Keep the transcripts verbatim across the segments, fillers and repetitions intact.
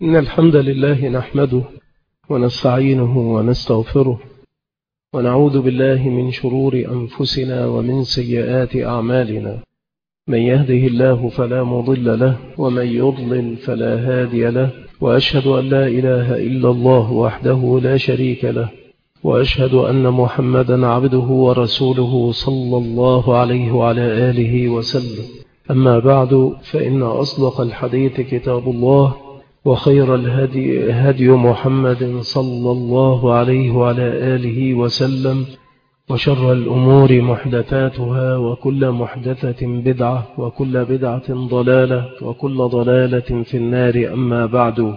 إن الحمد لله نحمده ونستعينه ونستغفره ونعوذ بالله من شرور أنفسنا ومن سيئات أعمالنا. من يهده الله فلا مضل له ومن يضلل فلا هادي له، وأشهد أن لا إله إلا الله وحده لا شريك له، وأشهد أن محمدا عبده ورسوله صلى الله عليه وعلى آله وسلم. أما بعد، فإن أصدق الحديث كتاب الله، وخير الهدي هدي محمد صلى الله عليه وعلى آله وسلم، وشر الأمور محدثاتها، وكل محدثة بدعة، وكل بدعة ضلالة، وكل ضلالة في النار. أما بعد،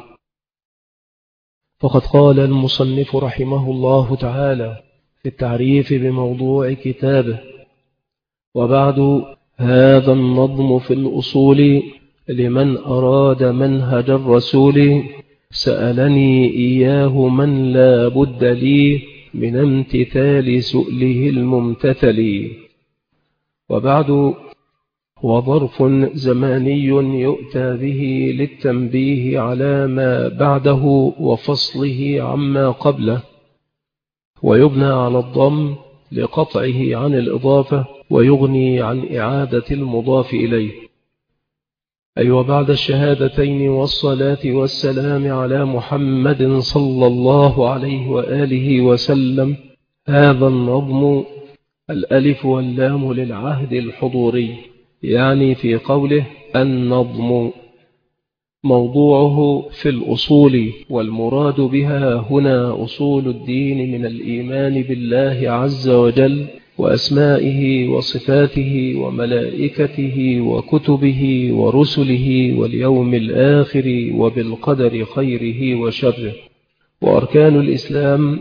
فقد قال المصنف رحمه الله تعالى في التعريف بموضوع كتابه: وبعد، هذا النظم في الأصول لمن أراد منهج الرسول، سألني إياه من لا بد لي من امتثال سؤله الممتثل. وبعد هو ظرف زماني يؤتى به للتنبيه على ما بعده وفصله عما قبله، ويبنى على الضم لقطعه عن الإضافة، ويغني عن إعادة المضاف إليه. أي وبعد الشهادتين والصلاة والسلام على محمد صلى الله عليه وآله وسلم، هذا النظم الألف واللام للعهد الحضوري، يعني في قوله النظم موضوعه في الأصول، والمراد بها هنا أصول الدين من الإيمان بالله عز وجل وأسمائه وصفاته وملائكته وكتبه ورسله واليوم الآخر وبالقدر خيره وشره. وأركان الإسلام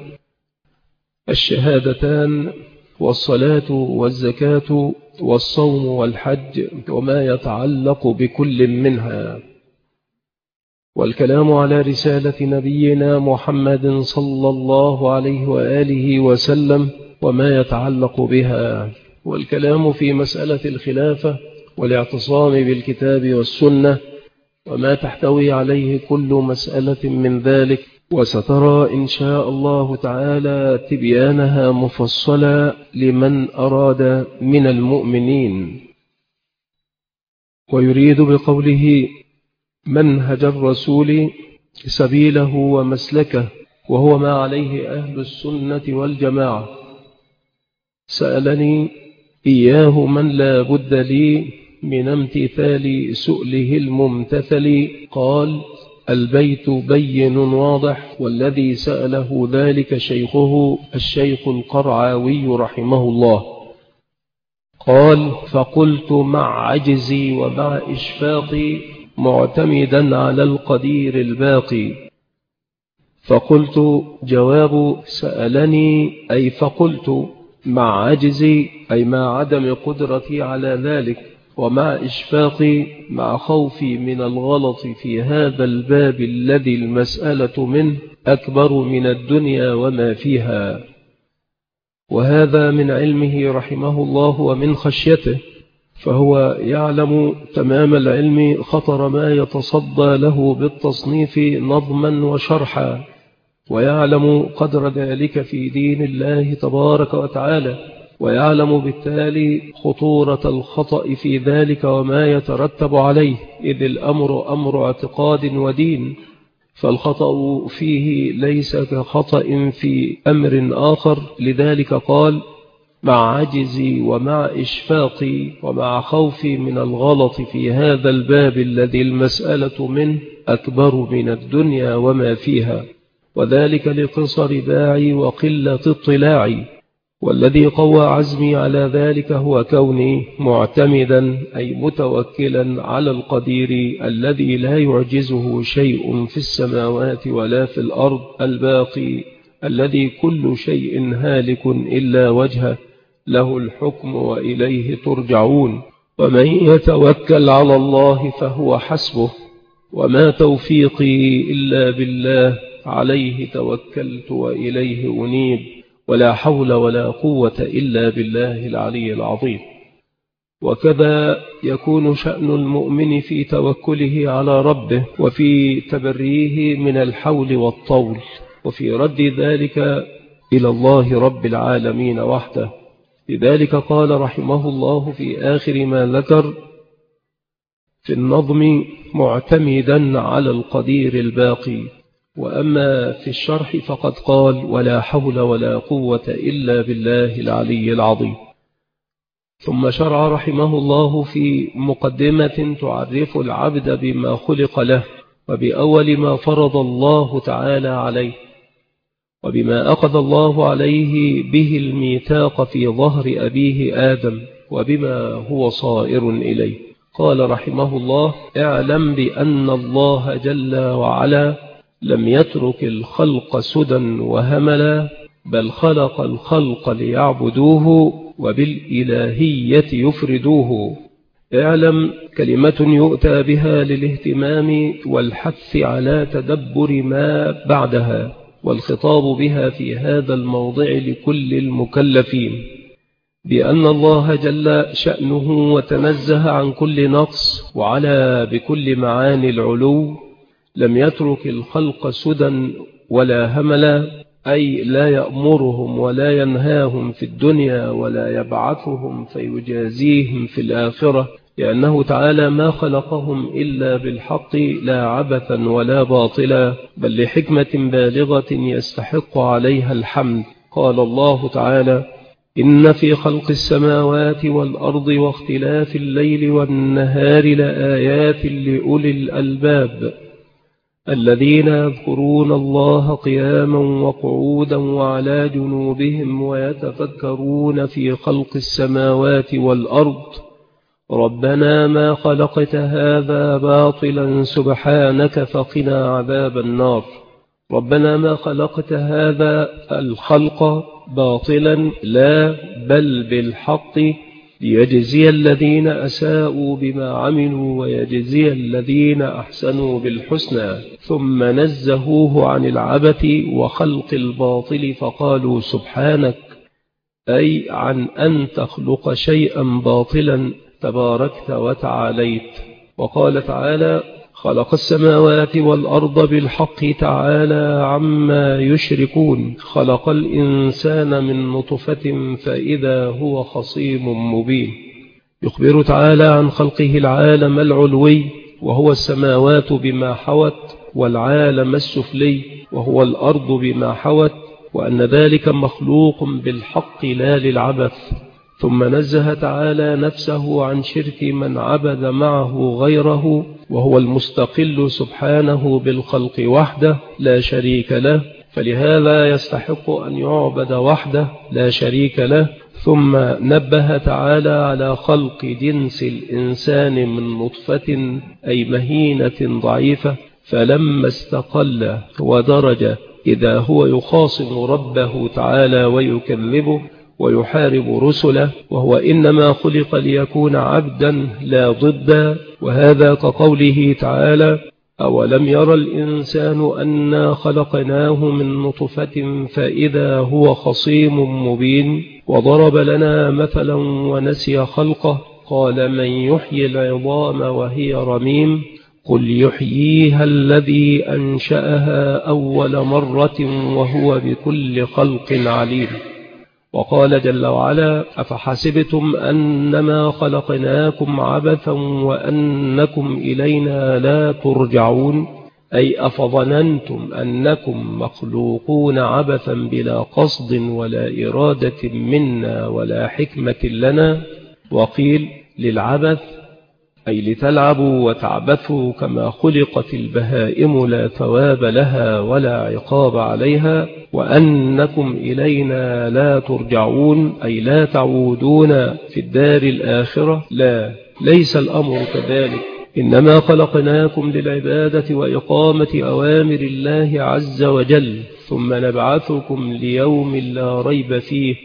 الشهادتان والصلاة والزكاة والصوم والحج وما يتعلق بكل منها. والكلام على رسالة نبينا محمد صلى الله عليه وآله وسلم وما يتعلق بها، والكلام في مسألة الخلافة والاعتصام بالكتاب والسنة وما تحتوي عليه كل مسألة من ذلك، وسترى إن شاء الله تعالى تبيانها مفصلا لمن أراد من المؤمنين. ويريد بقوله منهج الرسول سبيله ومسلكه، وهو ما عليه أهل السنة والجماعة. سألني إياه من لا بد لي من امتثال سؤله الممتثل. قال: البيت بين واضح، والذي سأله ذلك شيخه الشيخ القرعاوي رحمه الله. قال: فقلت مع عجزي ومع إشفاقي معتمدا على القدير الباقي. فقلت جواب سألني أي فقلت مع عجزي أي مع عدم قدرتي على ذلك، ومع إشفاقي مع خوفي من الغلط في هذا الباب الذي المسألة منه أكبر من الدنيا وما فيها. وهذا من علمه رحمه الله ومن خشيته، فهو يعلم تمام العلم خطر ما يتصدى له بالتصنيف نظما وشرحا، ويعلم قدر ذلك في دين الله تبارك وتعالى، ويعلم بالتالي خطورة الخطأ في ذلك وما يترتب عليه، إذ الأمر أمر اعتقاد ودين، فالخطأ فيه ليس كخطأ في أمر آخر. لذلك قال: مع عجزي ومع إشفاقي ومع خوفي من الغلط في هذا الباب الذي المسألة منه أكبر من الدنيا وما فيها، وذلك لقصر باعي وقلة اطلاعي. والذي قوى عزمي على ذلك هو كوني معتمدا أي متوكلا على القدير الذي لا يعجزه شيء في السماوات ولا في الأرض، الباقي الذي كل شيء هالك إلا وجهه، له الحكم وإليه ترجعون. ومن يتوكل على الله فهو حسبه، وما توفيقي إلا بالله، عليه توكلت وإليه أنيب، ولا حول ولا قوة إلا بالله العلي العظيم. وكذا يكون شأن المؤمن في توكله على ربه وفي تبريه من الحول والطول وفي رد ذلك إلى الله رب العالمين وحده. لذلك قال رحمه الله في آخر ما ذكر في النظم معتمدا على القدير الباقي. وأما في الشرح فقد قال ولا حول ولا قوة إلا بالله العلي العظيم. ثم شرع رحمه الله في مقدمة تعرف العبد بما خلق له وبأول ما فرض الله تعالى عليه وبما أخذ الله عليه به الميثاق في ظهر أبيه آدم وبما هو صائر إليه. قال رحمه الله اعلم بأن الله جل وعلا لم يترك الخلق سدى وهملا بل خلق الخلق ليعبدوه وبالإلهية يفردوه. اعلم كلمة يؤتى بها للاهتمام والحث على تدبر ما بعدها، والخطاب بها في هذا الموضع لكل المكلفين، بأن الله جل شأنه وتنزه عن كل نقص وعلى بكل معاني العلو لم يترك الخلق سدى ولا هملا، أي لا يأمرهم ولا ينهاهم في الدنيا ولا يبعثهم فيجازيهم في الآخرة، لأنه تعالى ما خلقهم إلا بالحق لا عبثا ولا باطلا بل لحكمة بالغة يستحق عليها الحمد. قال الله تعالى إن في خلق السماوات والأرض واختلاف الليل والنهار لآيات لأولي الألباب الذين يذكرون الله قياما وقعودا وعلى جنوبهم ويتفكرون في خلق السماوات والأرض ربنا ما خلقت هذا باطلا سبحانك فقنا عذاب النار. ربنا ما خلقت هذا الخلق باطلا لا بل بالحق ليجزي الذين أساءوا بما عملوا ويجزي الذين أحسنوا بالحسنى. ثم نزهوه عن العبث وخلق الباطل فقالوا سبحانك، أي عن أن تخلق شيئا باطلا تباركت وتعاليت. وقال تعالى خلق السماوات والأرض بالحق تعالى عما يشركون خلق الإنسان من نطفة فإذا هو خصيم مبين. يخبر تعالى عن خلقه العالم العلوي وهو السماوات بما حوت والعالم السفلي وهو الأرض بما حوت، وأن ذلك مخلوق بالحق لا للعبث. ثم نزه تعالى نفسه عن شرك من عبد معه غيره وهو المستقل سبحانه بالخلق وحده لا شريك له، فلهذا يستحق أن يعبد وحده لا شريك له. ثم نبه تعالى على خلق جنس الإنسان من نطفة أي مهينة ضعيفة، فلما استقل ودرج إذا هو يخاصم ربه تعالى ويكذبه ويحارب رسله، وهو إنما خلق ليكون عبدا لا ضدا. وهذا كقوله تعالى أولم يرى الإنسان أنا خلقناه من نطفة فإذا هو خصيم مبين. وضرب لنا مثلا ونسي خلقه قال من يحيي العظام وهي رميم قل يحييها الذي أنشأها أول مرة وهو بكل خلق عليم. وقال جل وعلا أفحسبتم أنما خلقناكم عبثا وأنكم إلينا لا ترجعون، أي أفظننتم أنكم مخلوقون عبثا بلا قصد ولا إرادة منا ولا حكمة لنا. وقيل للعبث أي لتلعبوا وتعبثوا كما خلقت البهائم لا ثواب لها ولا عقاب عليها. وأنكم إلينا لا ترجعون أي لا تعودون في الدار الآخرة، لا ليس الأمر كذلك، إنما خلقناكم للعبادة وإقامة أوامر الله عز وجل، ثم نبعثكم ليوم لا ريب فيه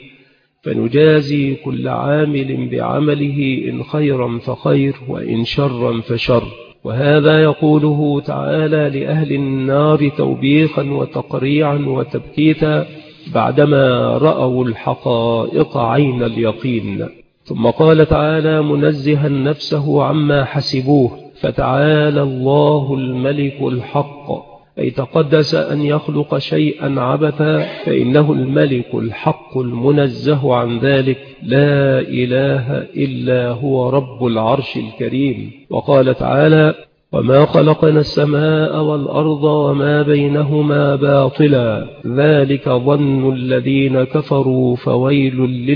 فنجازي كل عامل بعمله إن خيرا فخير وإن شرا فشر. وهذا يقوله تعالى لأهل النار توبيخا وتقريعا وتبكيتا بعدما رأوا الحقائق عين اليقين. ثم قال تعالى منزها نفسه عما حسبوه: فتعالى الله الملك الحق، أي تقدس أن يخلق شيئا عبثا، فإنه الملك الحق المنزه عن ذلك، لا إله إلا هو رب العرش الكريم. وقال تعالى: وما خلقنا السماء والأرض وما بينهما باطلا، ذلك ظن الذين كفروا فويل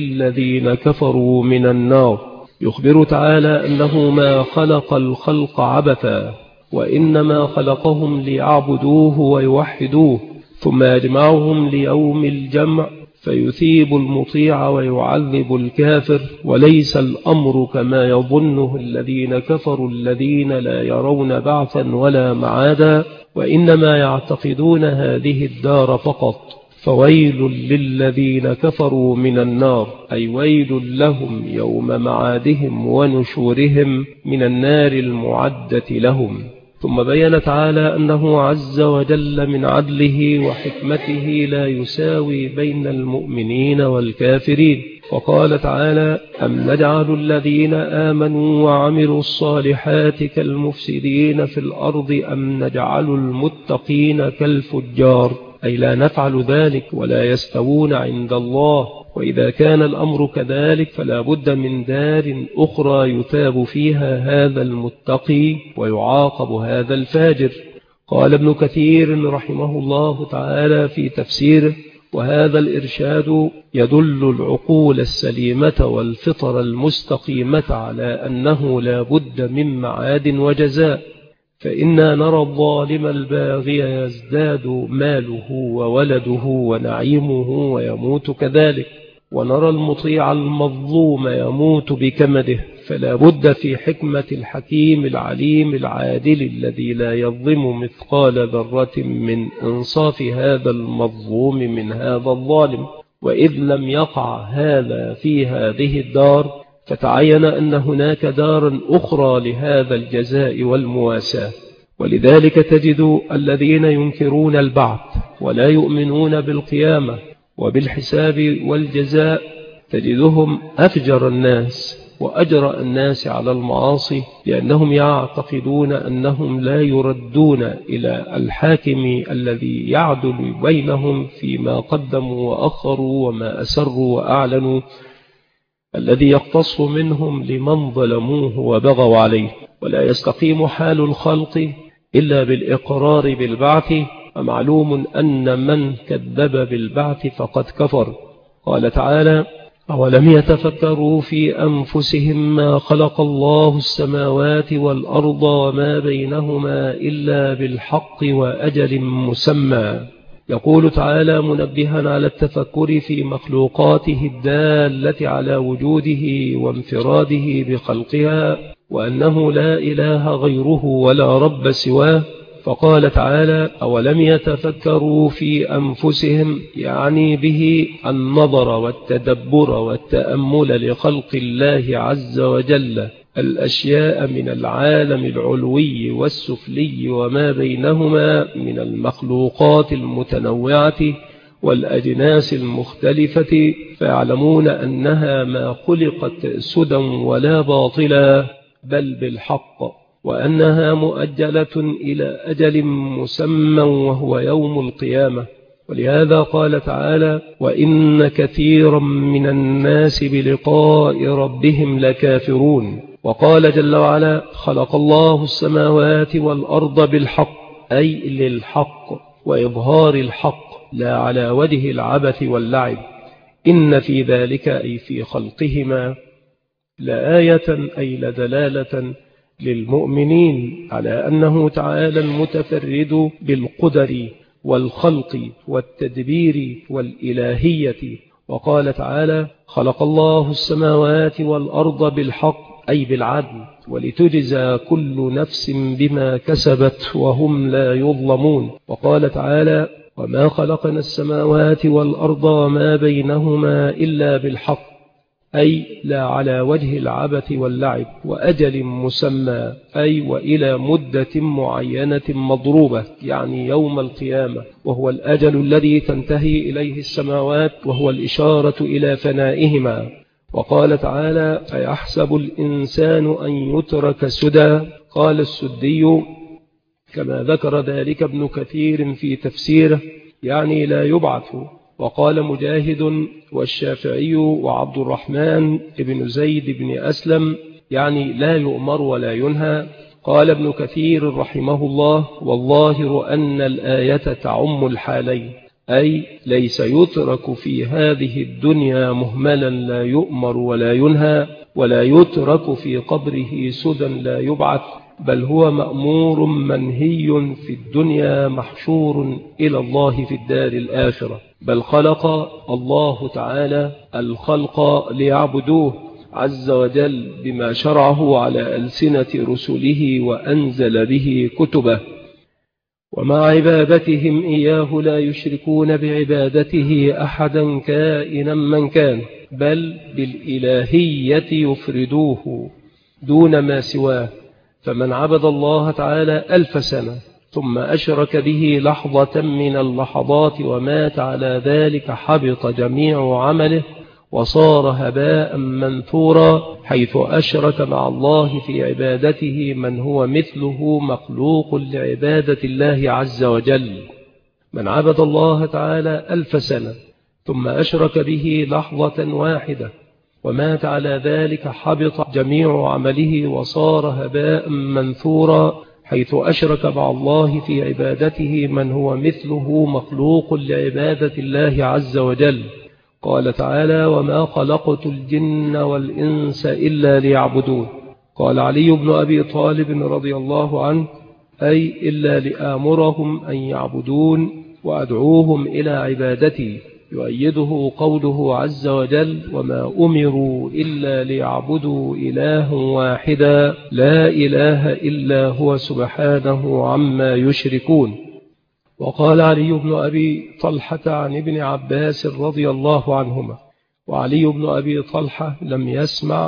للذين كفروا من النار. يخبر تعالى أنه ما خلق الخلق عبثا، وإنما خلقهم ليعبدوه ويوحدوه، ثم يجمعهم ليوم الجمع فيثيب المطيع ويعذب الكافر، وليس الأمر كما يظنه الذين كفروا الذين لا يرون بعثا ولا معادا، وإنما يعتقدون هذه الدار فقط. فويل للذين كفروا من النار، أي ويل لهم يوم معادهم ونشورهم من النار المعدة لهم. ثم بين تعالى أنه عز وجل من عدله وحكمته لا يساوي بين المؤمنين والكافرين، وقال تعالى: أم نجعل الذين آمنوا وعملوا الصالحات كالمفسدين في الأرض أم نجعل المتقين كالفجار، أي لا نفعل ذلك ولا يستوون عند الله. وإذا كان الأمر كذلك فلا بد من دار أخرى يثاب فيها هذا المتقي ويعاقب هذا الفاجر. قال ابن كثير رحمه الله تعالى في تفسيره: وهذا الإرشاد يدل العقول السليمة والفطر المستقيمة على أنه لا بد من معاد وجزاء، فإنا نرى الظالم الباغي يزداد ماله وولده ونعيمه ويموت كذلك، ونرى المطيع المظلوم يموت بكمده، فلا بد في حكمة الحكيم العليم العادل الذي لا يظلم مثقال ذرة من إنصاف هذا المظلوم من هذا الظالم. وإذ لم يقع هذا في هذه الدار، فتعين أن هناك دارا أخرى لهذا الجزاء والمواساة. ولذلك تجد الذين ينكرون البعث ولا يؤمنون بالقيامة وبالحساب والجزاء، تجدهم أفجر الناس وأجرأ الناس على المعاصي، لأنهم يعتقدون أنهم لا يردون إلى الحاكم الذي يعدل بينهم فيما قدموا وأخروا وما أسروا وأعلنوا، الذي يقتص منهم لمن ظلموه وبغوا عليه. ولا يستقيم حال الخلق إلا بالإقرار بالبعث، ومعلوم أن من كذب بالبعث فقد كفر. قال تعالى: أولم يتفكروا في أنفسهم ما خلق الله السماوات والأرض وما بينهما إلا بالحق وأجل مسمى. يقول تعالى منبها على التفكر في مخلوقاته الدالة على وجوده وانفراده بخلقها، وأنه لا إله غيره ولا رب سواه. فقال تعالى: أولم يتفكروا في أنفسهم، يعني به النظر والتدبر والتأمل لخلق الله عز وجل الأشياء من العالم العلوي والسفلي وما بينهما من المخلوقات المتنوعة والأجناس المختلفة، فيعلمون أنها ما خلقت سدى ولا باطلا بل بالحق، وأنها مؤجلة إلى أجل مسمى وهو يوم القيامة. ولهذا قال تعالى: وإن كثيرا من الناس بلقاء ربهم لكافرون. وقال جل وعلا: خلق الله السماوات والأرض بالحق، أي للحق وإظهار الحق لا على وجه العبث واللعب. إن في ذلك، أي في خلقهما، لآية أي لدلالة للمؤمنين على أنه تعالى المتفرد بالقدر والخلق والتدبير والإلهية. وقال تعالى: خلق الله السماوات والأرض بالحق، أي بالعدل، ولتجزى كل نفس بما كسبت وهم لا يظلمون. وقال تعالى: وما خلقنا السماوات والأرض وما بينهما إلا بالحق، أي لا على وجه العبث واللعب، وأجل مسمى، أي وإلى مدة معينة مضروبة، يعني يوم القيامة، وهو الأجل الذي تنتهي إليه السماوات، وهو الإشارة إلى فنائهما. وقال تعالى: أيحسب الإنسان أن يترك سدى؟ قال السدي كما ذكر ذلك ابن كثير في تفسيره يعني لا يبعث. وقال مجاهد والشافعي وعبد الرحمن بن زيد بن أسلم يعني لا يؤمر ولا ينهى. قال ابن كثير رحمه الله: والظاهر أن الآية تعم الحالين، أي ليس يترك في هذه الدنيا مهملا لا يؤمر ولا ينهى، ولا يترك في قبره سدى لا يبعث، بل هو مأمور منهي في الدنيا محشور إلى الله في الدار الآخرة. بل خلق الله تعالى الخلق ليعبدوه عز وجل بما شرعه على ألسنة رسله وأنزل به كتبه، ومع عبادتهم إياه لا يشركون بعبادته أحدا كائنا من كان، بل بالإلهية يفردوه دون ما سواه. فمن عبد الله تعالى ألف سنة ثم أشرك به لحظة من اللحظات ومات على ذلك حبط جميع عمله وصار هباء منثورا، حيث أشرك مع الله في عبادته من هو مثله مخلوق لعبادة الله عز وجل. من عبد الله تعالى ألف سنة ثم أشرك به لحظة واحدة ومات على ذلك حبط جميع عمله وصار هباء منثورا، حيث أشرك مع الله في عبادته من هو مثله مخلوق لعبادة الله عز وجل. قال تعالى: وما خلقت الجن والإنس إلا ليعبدون. قال علي بن أبي طالب رضي الله عنه: أي إلا لآمرهم أن يعبدون وأدعوهم إلى عبادتي. يؤيده قوله عز وجل: وما أمروا إلا ليعبدوا إله واحدا لا إله إلا هو سبحانه عما يشركون. وقال علي بن أبي طلحة عن ابن عباس رضي الله عنهما، وعلي بن أبي طلحة لم يسمع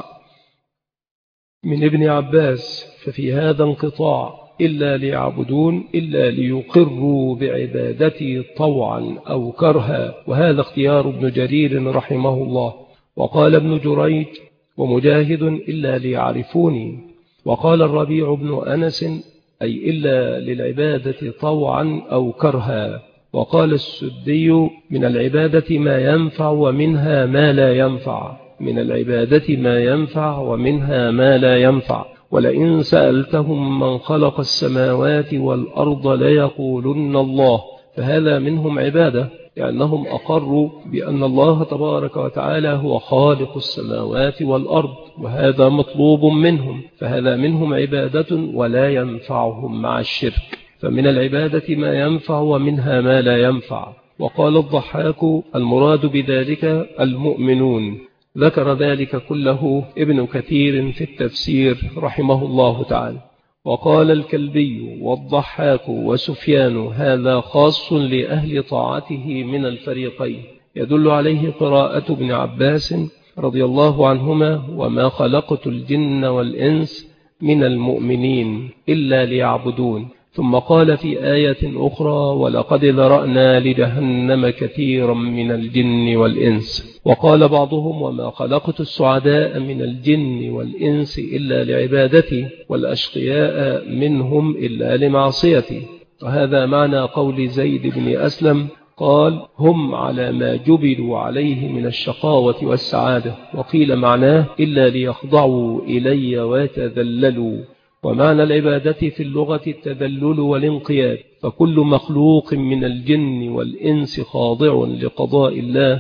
من ابن عباس، ففي هذا انقطاع إلا ليعبدون إلا ليقروا بعبادتي طوعا أو كرها، وهذا اختيار ابن جرير رحمه الله. وقال ابن جريج ومجاهد: إلا ليعرفوني. وقال الربيع بن أنس: أي إلا للعبادة طوعا أو كرها. وقال السدي: من العبادة ما ينفع ومنها ما لا ينفع، من العبادة ما ينفع ومنها ما لا ينفع، ولئن سألتهم من خلق السماوات والأرض ليقولن الله، فهذا منهم عبادة، لأنهم أقروا بأن الله تبارك وتعالى هو خالق السماوات والأرض، وهذا مطلوب منهم، فهذا منهم عبادة ولا ينفعهم مع الشرك. فمن العبادة ما ينفع ومنها ما لا ينفع. وقال الضحاك: المراد بذلك المؤمنون. ذكر ذلك كله ابن كثير في التفسير رحمه الله تعالى. وقال الكلبي والضحاك وسفيان: هذا خاص لأهل طاعته من الفريقين. يدل عليه قراءة ابن عباس رضي الله عنهما: وما خلقت الجن والإنس من المؤمنين إلا ليعبدون. ثم قال في آية أخرى: ولقد ذرأنا لجهنم كثيرا من الجن والإنس. وقال بعضهم: وما خلقت السعداء من الجن والإنس إلا لعبادتي، والأشقياء منهم إلا لمعصيتي. وهذا معنى قول زيد بن أسلم قال: هم على ما جبلوا عليه من الشقاوة والسعادة. وقيل معناه: إلا ليخضعوا إلي ويتذللوا. ومعنى العبادة في اللغة التذلل والانقياد، فكل مخلوق من الجن والإنس خاضع لقضاء الله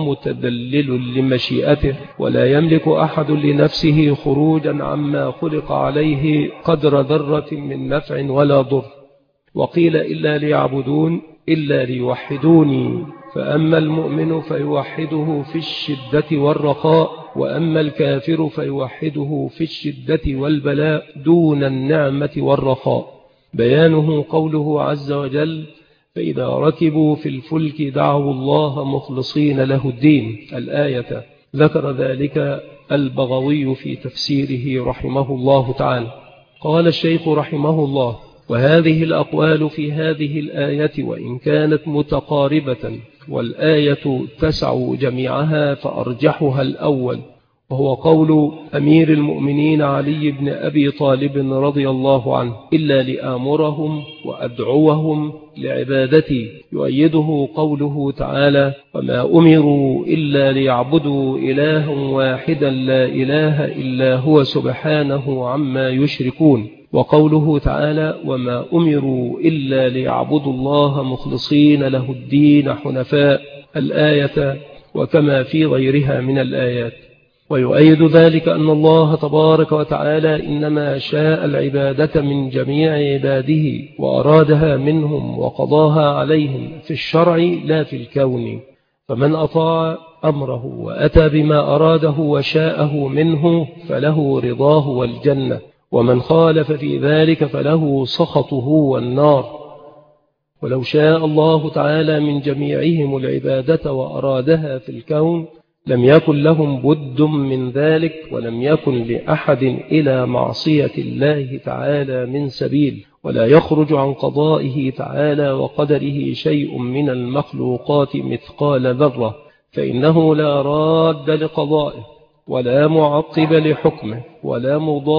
ومتذلل لمشيئته، ولا يملك أحد لنفسه خروجا عما خلق عليه قدر ذرة من نفع ولا ضر. وقيل: إلا ليعبدون إلا ليوحدوني. فأما المؤمن فيوحده في الشدة والرخاء، وأما الكافر فيوحده في الشدة والبلاء دون النعمة والرخاء. بيانه قوله عز وجل: فإذا ركبوا في الفلك دعوا الله مخلصين له الدين. الآية. ذكر ذلك البغوي في تفسيره رحمه الله تعالى. قال الشيخ رحمه الله: وهذه الأقوال في هذه الآية وإن كانت متقاربة والآية تسع جميعها فأرجحها الأول، وهو قول أمير المؤمنين علي بن أبي طالب رضي الله عنه: إلا لآمرهم وأدعوهم لعبادتي. يؤيده قوله تعالى: وما أمروا إلا ليعبدوا إلها واحدا لا إله إلا هو سبحانه عما يشركون. وقوله تعالى: وما أمروا إلا ليعبدوا الله مخلصين له الدين حنفاء، الآية، وكما في غيرها من الآيات. ويؤيد ذلك أن الله تبارك وتعالى إنما شاء العبادة من جميع عباده وأرادها منهم وقضاها عليهم في الشرع لا في الكون، فمن أطاع أمره وأتى بما أراده وشاءه منه فله رضاه والجنة، ومن خالف في ذلك فله سخطه والنار. ولو شاء الله تعالى من جميعهم العبادة وأرادها في الكون لم يكن لهم بد من ذلك، ولم يكن لأحد إلى معصية الله تعالى من سبيل، ولا يخرج عن قضائه تعالى وقدره شيء من المخلوقات مثقال ذرة، فإنه لا راد لقضائه ولا معقب لحكمه ولا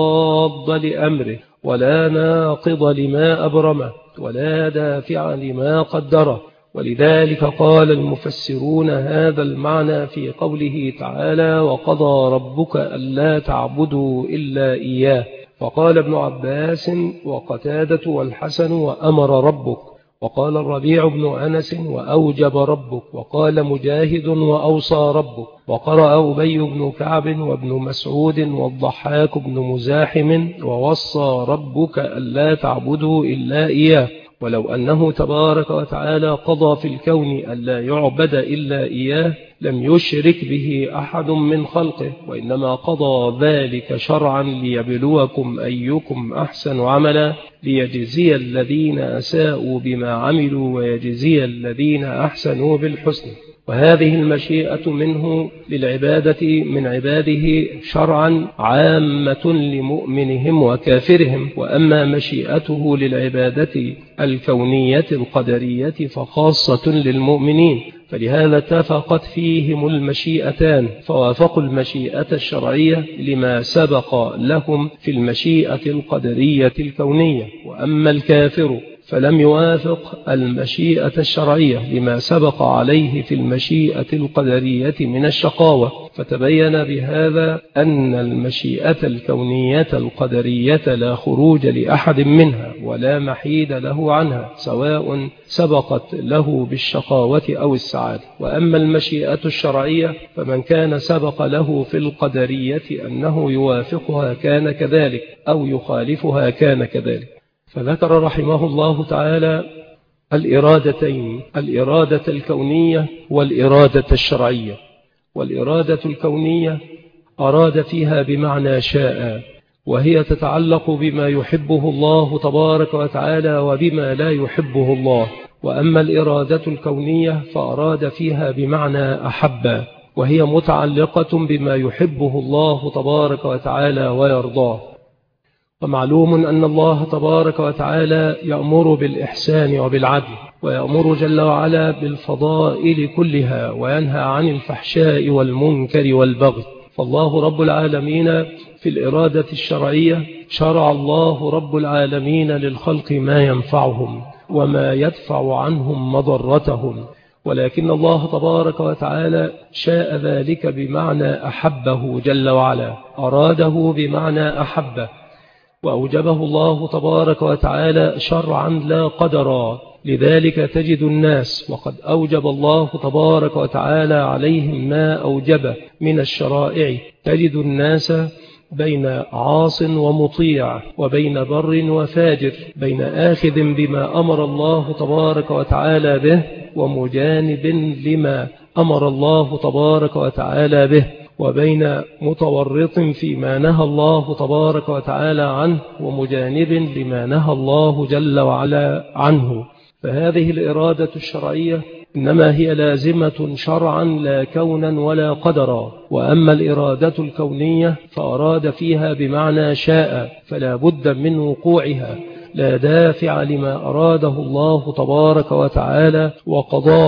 مضاد لأمره ولا ناقض لما أبرمه ولا دافع لما قدره. ولذلك قال المفسرون هذا المعنى في قوله تعالى: وقضى ربك ألا تعبدوا إلا إياه. فقال ابن عباس وقتادة والحسن: وأمر ربك. وقال الربيع بن أنس: وأوجب ربك. وقال مجاهد: وأوصى ربك. وقرأ أبي بن كعب وابن مسعود والضحاك بن مزاحم: ووصى ربك ألا تعبدوا إلا إياه. ولو أنه تبارك وتعالى قضى في الكون ألا يعبد إلا إياه لم يشرك به أحد من خلقه، وإنما قضى ذلك شرعا ليبلوكم أيكم أحسن عملا، ليجزي الذين أساءوا بما عملوا ويجزي الذين أحسنوا بالحسن. وهذه المشيئة منه للعبادة من عباده شرعا عامة لمؤمنهم وكافرهم، وأما مشيئته للعبادة الكونية القدرية فخاصة للمؤمنين، فلهذا اتفقت فيهم المشيئتان، فوافقوا المشيئة الشرعية لما سبق لهم في المشيئة القدرية الكونية. وأما الكافر فلم يوافق المشيئة الشرعية لما سبق عليه في المشيئة القدرية من الشقاوة، فتبين بهذا أن المشيئة الكونية القدرية لا خروج لأحد منها ولا محيد له عنها، سواء سبقت له بالشقاوة أو السعادة. وأما المشيئة الشرعية فمن كان سبق له في القدرية أنه يوافقها كان كذلك أو يخالفها كان كذلك. فذكر رحمه الله تعالى الإرادتين: الإرادة الكونية والإرادة الشرعية. والإرادة الكونية أراد فيها بمعنى شاء، وهي تتعلق بما يحبه الله تبارك وتعالى وبما لا يحبه الله. وأما الإرادة الكونية فأراد فيها بمعنى أحب، وهي متعلقة بما يحبه الله تبارك وتعالى ويرضاه. ومعلوم أن الله تبارك وتعالى يأمر بالإحسان وبالعدل، ويأمر جل وعلا بالفضائل كلها، وينهى عن الفحشاء والمنكر والبغي. فالله رب العالمين في الإرادة الشرعية شرع الله رب العالمين للخلق ما ينفعهم وما يدفع عنهم مضرتهم، ولكن الله تبارك وتعالى شاء ذلك بمعنى أحبه جل وعلا، أراده بمعنى أحبه، وأوجبه الله تبارك وتعالى شرعا لا قدرا. لذلك تجد الناس وقد أوجب الله تبارك وتعالى عليهم ما أوجب من الشرائع، تجد الناس بين عاص ومطيع، وبين بر وفاجر، بين آخذ بما أمر الله تبارك وتعالى به ومجانب لما أمر الله تبارك وتعالى به، وبين متورط فيما نهى الله تبارك وتعالى عنه ومجانب لما نهى الله جل وعلا عنه. فهذه الإرادة الشرعية إنما هي لازمة شرعا لا كونا ولا قدرا. وأما الإرادة الكونية فأراد فيها بمعنى شاء، فلا بد من وقوعها، لا دافع لما أراده الله تبارك وتعالى وقضاه.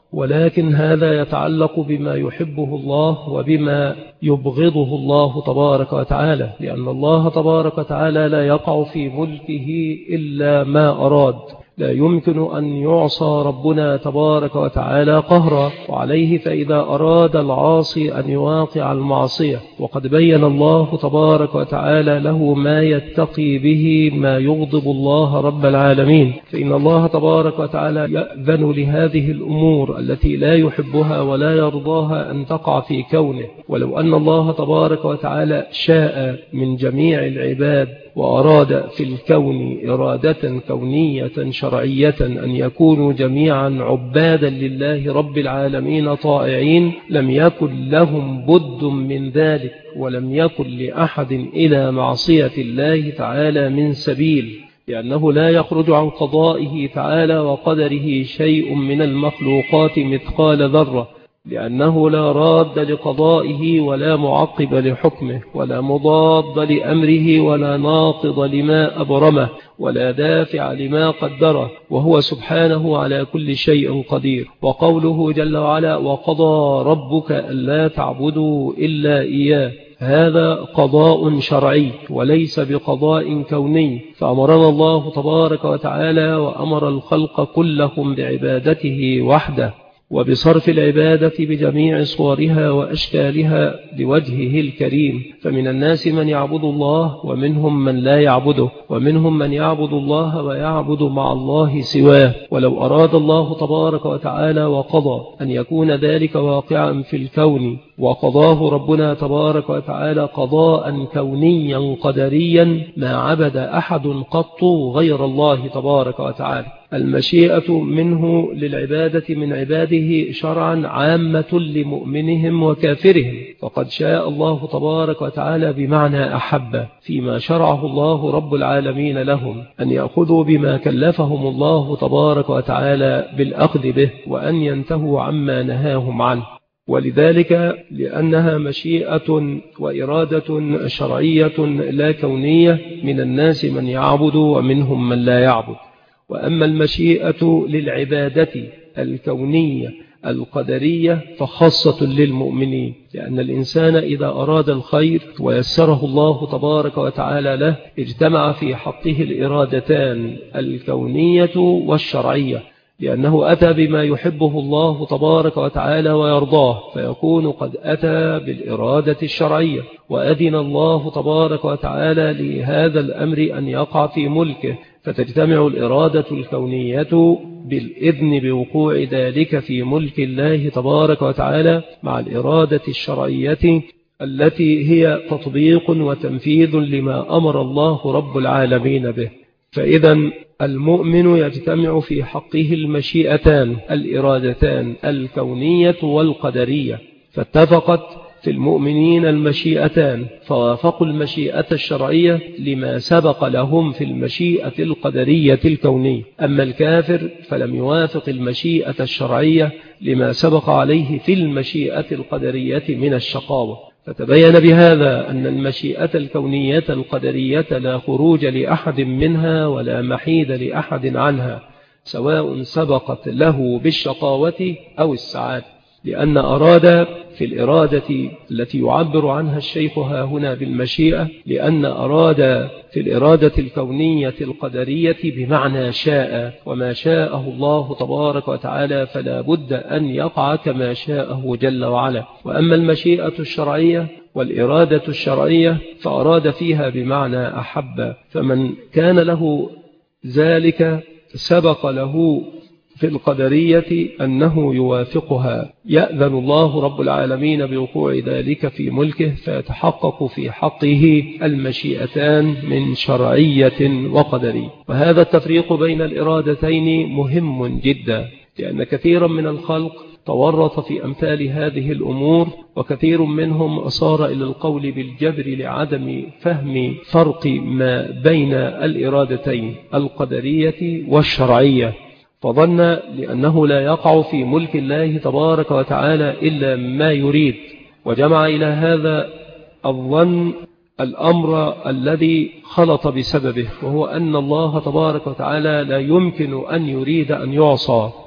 ولكن هذا يتعلق بما يحبه الله وبما يبغضه الله تبارك وتعالى، لأن الله تبارك وتعالى لا يقع في ملكه إلا ما أراد. لا يمكن أن يعصى ربنا تبارك وتعالى قهرا، وعليه فإذا أراد العاصي أن يواقع المعصية وقد بين الله تبارك وتعالى له ما يتقي به ما يغضب الله رب العالمين، فإن الله تبارك وتعالى يأذن لهذه الأمور التي لا يحبها ولا يرضاها أن تقع في كونه. ولو أن الله تبارك وتعالى شاء من جميع العباد وأراد في الكون إرادة كونية شرعية أن يكونوا جميعا عبادا لله رب العالمين طائعين لم يكن لهم بد من ذلك، ولم يكن لأحد إلى معصية الله تعالى من سبيل، لأنه لا يخرج عن قضائه تعالى وقدره شيء من المخلوقات مثقال ذرة، لأنه لا راد لقضائه ولا معقب لحكمه ولا مضاد لأمره ولا ناقض لما أبرمه ولا دافع لما قدره، وهو سبحانه على كل شيء قدير. وقوله جل وعلا وقضى ربك ألا تعبدوا إلا إياه، هذا قضاء شرعي وليس بقضاء كوني، فأمرنا الله تبارك وتعالى وأمر الخلق كلهم بعبادته وحده وبصرف العبادة بجميع صورها وأشكالها لوجهه الكريم. فمن الناس من يعبد الله ومنهم من لا يعبده، ومنهم من يعبد الله ويعبد مع الله سواه. ولو أراد الله تبارك وتعالى وقضى أن يكون ذلك واقعا في الكون وقضاه ربنا تبارك وتعالى قضاء كونيا قدريا ما عبد أحد قط غير الله تبارك وتعالى. المشيئة منه للعبادة من عباده شرعا عامة لمؤمنهم وكافرهم، فقد شاء الله تبارك وتعالى بمعنى أحب فيما شرعه الله رب العالمين لهم أن يأخذوا بما كلفهم الله تبارك وتعالى بالأخذ به وأن ينتهوا عما نهاهم عنه. ولذلك لأنها مشيئة وإرادة شرعية لا كونية من الناس من يعبد ومنهم من لا يعبد. وأما المشيئة للعبادة الكونية القدرية فخاصة للمؤمنين، لأن الإنسان إذا أراد الخير ويسره الله تبارك وتعالى له اجتمع في حقه الإرادتان الكونية والشرعية، لأنه أتى بما يحبه الله تبارك وتعالى ويرضاه فيكون قد أتى بالإرادة الشرعية، وأذن الله تبارك وتعالى لهذا الأمر أن يقع في ملكه، فتجتمع الإرادة الكونية بالإذن بوقوع ذلك في ملك الله تبارك وتعالى مع الإرادة الشرعية التي هي تطبيق وتنفيذ لما أمر الله رب العالمين به. فإذا المؤمن يجتمع في حقه المشيئتان الإرادتان الكونية والقدرية، فاتفقت في المؤمنين المشيئتان فوافقوا المشيئة الشرعية لما سبق لهم في المشيئة القدرية الكونية. أما الكافر فلم يوافق المشيئة الشرعية لما سبق عليه في المشيئة القدرية من الشقاوة. فتبين بهذا أن المشيئة الكونية القدرية لا خروج لأحد منها ولا محيد لأحد عنها، سواء سبقت له بالشقاوة أو السعادة، لأن أراد في الإرادة التي يعبر عنها الشيخ ها هنا بالمشيئة، لأن أراد في الإرادة الكونية القدرية بمعنى شاء، وما شاءه الله تبارك وتعالى فلا بد أن يقع كما شاءه جل وعلا. وأما المشيئة الشرعية والإرادة الشرعية فأراد فيها بمعنى أحب، فمن كان له ذلك سبق له في القدرية أنه يوافقها، يأذن الله رب العالمين بوقوع ذلك في ملكه فيتحقق في حقه المشيئتان من شرعية وقدرية. وهذا التفريق بين الإرادتين مهم جدا، لأن كثيرا من الخلق تورط في أمثال هذه الأمور، وكثير منهم أصار إلى القول بالجبر لعدم فهم فرق ما بين الإرادتين القدرية والشرعية، فظن لأنه لا يقع في ملك الله تبارك وتعالى إلا ما يريد، وجمع إلى هذا الظن الأمر الذي خلط بسببه، وهو أن الله تبارك وتعالى لا يمكن أن يريد أن يعصى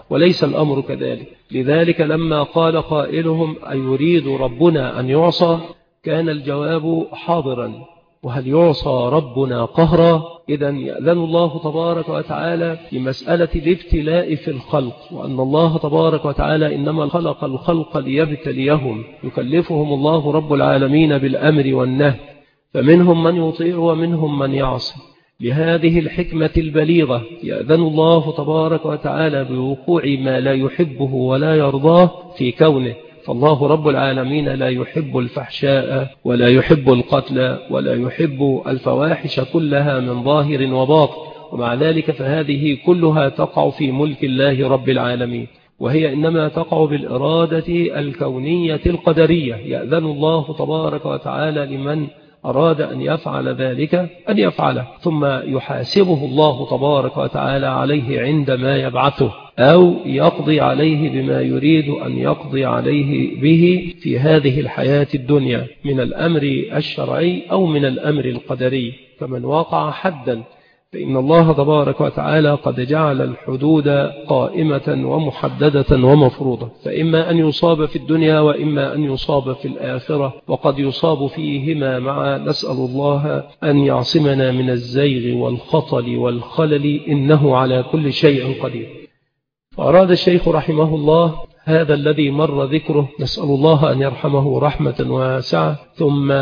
وليس الأمر كذلك. لذلك لما قال قائلهم أيريد ربنا أن يعصى كان الجواب حاضرا، وهل يعصى ربنا قهرا؟ إذن يأذن الله تبارك وتعالى بمسألة الابتلاء في الخلق، وأن الله تبارك وتعالى إنما خلق الخلق ليبتليهم، يكلفهم الله رب العالمين بالأمر والنهي، فمنهم من يطيع ومنهم من يعصي. لهذه الحكمة البليغة يأذن الله تبارك وتعالى بوقوع ما لا يحبه ولا يرضاه في كونه، فالله رب العالمين لا يحب الفحشاء ولا يحب القتل ولا يحب الفواحش كلها من ظاهر وباطن، ومع ذلك فهذه كلها تقع في ملك الله رب العالمين، وهي إنما تقع بالإرادة الكونية القدرية. يأذن الله تبارك وتعالى لمن أراد أن يفعل ذلك أن يفعله، ثم يحاسبه الله تبارك وتعالى عليه عندما يبعثه، أو يقضي عليه بما يريد أن يقضي عليه به في هذه الحياة الدنيا من الأمر الشرعي أو من الأمر القدري. فمن وقع حدا فإن الله تبارك وتعالى قد جعل الحدود قائمة ومحددة ومفروضة، فإما أن يصاب في الدنيا وإما أن يصاب في الآخرة، وقد يصاب فيهما معا. نسأل الله أن يعصمنا من الزيغ والخطل والخلل، إنه على كل شيء قدير. فأراد الشيخ رحمه الله هذا الذي مر ذكره، نسأل الله أن يرحمه رحمة واسعة، ثم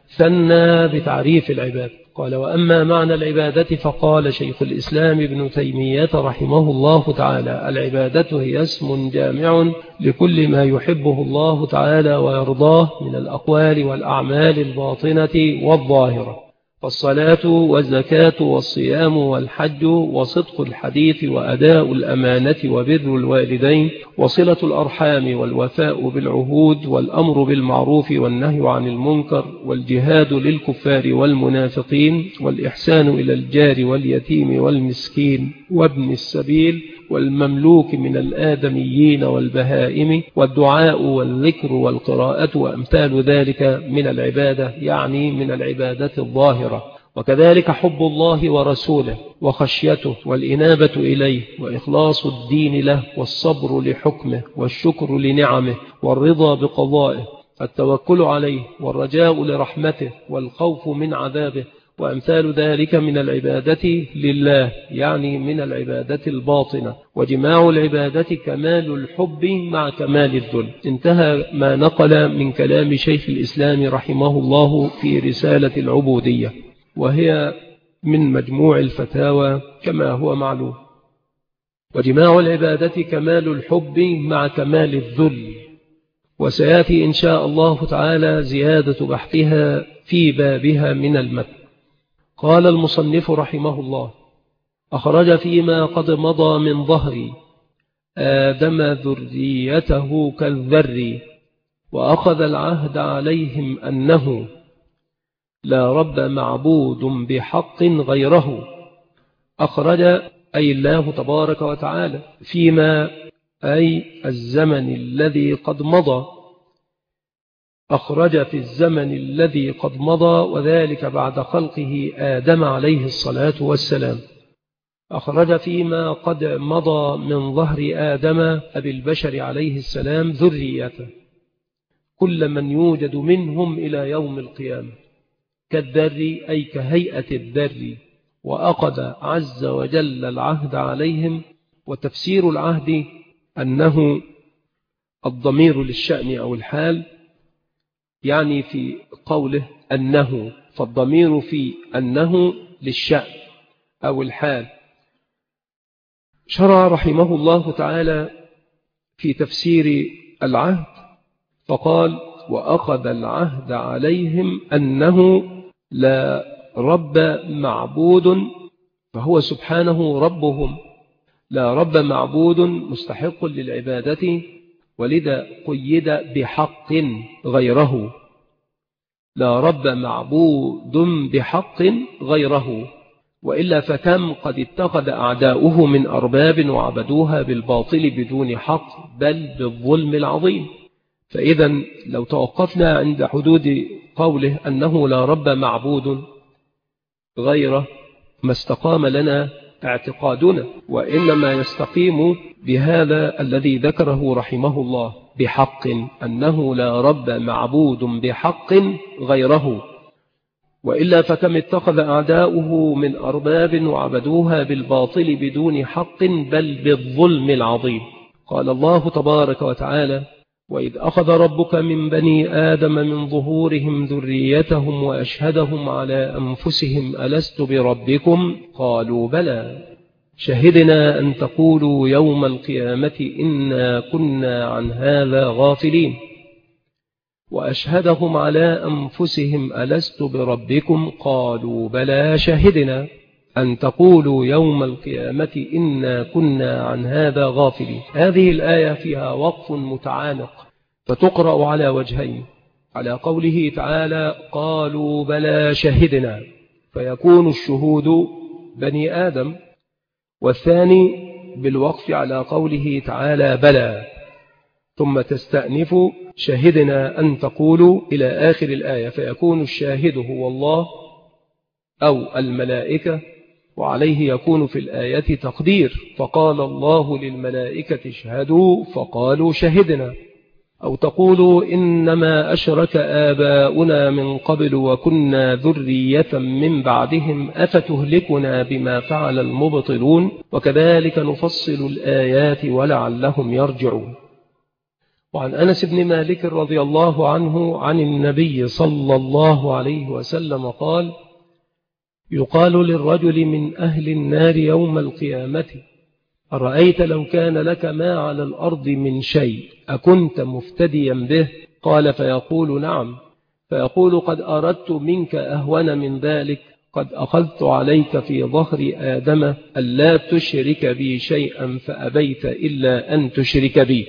ثنى بتعريف العباد. قال: وأما معنى العبادة فقال شيخ الإسلام ابن تيمية رحمه الله تعالى: العبادة هي اسم جامع لكل ما يحبه الله تعالى ويرضاه من الأقوال والأعمال الباطنة والظاهرة، فالصلاة والزكاة والصيام والحج وصدق الحديث وأداء الأمانة وبر الوالدين وصلة الأرحام والوفاء بالعهود والأمر بالمعروف والنهي عن المنكر والجهاد للكفار والمنافقين والإحسان إلى الجار واليتيم والمسكين وابن السبيل والمملوك من الآدميين والبهائم والدعاء والذكر والقراءة وأمثال ذلك من العبادة، يعني من العبادة الظاهرة. وكذلك حب الله ورسوله وخشيته والإنابة إليه وإخلاص الدين له والصبر لحكمه والشكر لنعمه والرضا بقضائه، التوكل عليه والرجاء لرحمته والخوف من عذابه وأمثال ذلك من العبادة لله، يعني من العبادة الباطنة. وجماع العبادة كمال الحب مع كمال الذل. انتهى ما نقل من كلام شيخ الإسلام رحمه الله في رسالة العبودية، وهي من مجموع الفتاوى كما هو معلوم. وجماع العبادة كمال الحب مع كمال الذل، وسيأتي إن شاء الله تعالى زيادة بحثها في بابها من المتن. قال المصنف رحمه الله: أخرج فيما قد مضى من ظهري آدم ذريته كالذر، وأخذ العهد عليهم أنه لا رب معبود بحق غيره. أخرج أي الله تبارك وتعالى فيما أي الزمن الذي قد مضى، أخرج في الزمن الذي قد مضى، وذلك بعد خلقه آدم عليه الصلاة والسلام. أخرج فيما قد مضى من ظهر آدم أبي البشر عليه السلام ذريته كل من يوجد منهم إلى يوم القيامة كالذر أي كهيئة الذر. وأخذ عز وجل العهد عليهم، وتفسير العهد أنه الضمير للشأن أو الحال، يعني في قوله أنه، فالضمير في أنه للشأن أو الحال. شرع رحمه الله تعالى في تفسير العهد فقال: وأخذ العهد عليهم أنه لا رب معبود، فهو سبحانه ربهم، لا رب معبود مستحق للعبادة، ولذا قيد بحق غيره، لا رب معبود بحق غيره، وإلا فكم قد اتخذ أعداؤه من أرباب وعبدوها بالباطل بدون حق بل بالظلم العظيم. فإذا لو توقفنا عند حدود قوله أنه لا رب معبود غيره ما استقام لنا اعتقادنا، وإنما يستقيم بهذا الذي ذكره رحمه الله بحق، أنه لا رب معبود بحق غيره، وإلا فكم اتخذ أعداؤه من أرباب وعبدوها بالباطل بدون حق بل بالظلم العظيم. قال الله تبارك وتعالى: وإذ أخذ ربك من بني آدم من ظهورهم ذريتهم وأشهدهم على أنفسهم ألست بربكم قالوا بلى شهدنا أن تقولوا يوم القيامة إنا كنا عن هذا غافلين وأشهدهم على أنفسهم ألست بربكم قالوا بلى شهدنا أن تقولوا يوم القيامة إنا كنا عن هذا غافلين. هذه الآية فيها وقف متعانق، فتقرأ على وجهين: على قوله تعالى قالوا بلى شهدنا، فيكون الشهود بني آدم، والثاني بالوقف على قوله تعالى بلى، ثم تستأنف شهدنا أن تقولوا إلى آخر الآية، فيكون الشاهد هو الله أو الملائكة، وعليه يكون في الآية تقدير: فقال الله للملائكة اشهدوا فقالوا شهدنا، أو تقولوا إنما أشرك آباؤنا من قبل وكنا ذرية من بعدهم أفتهلكنا بما فعل المبطلون وكذلك نفصل الآيات ولعلهم يرجعون. وعن أنس بن مالك رضي الله عنه عن النبي صلى الله عليه وسلم قال: يقال للرجل من أهل النار يوم القيامة: أرأيت لو كان لك ما على الأرض من شيء أكنت مفتديا به؟ قال: فيقول نعم. فيقول: قد أردت منك أهون من ذلك، قد أخذت عليك في ظهر آدم ألا تشرك بي شيئا فأبيت إلا أن تشرك بي.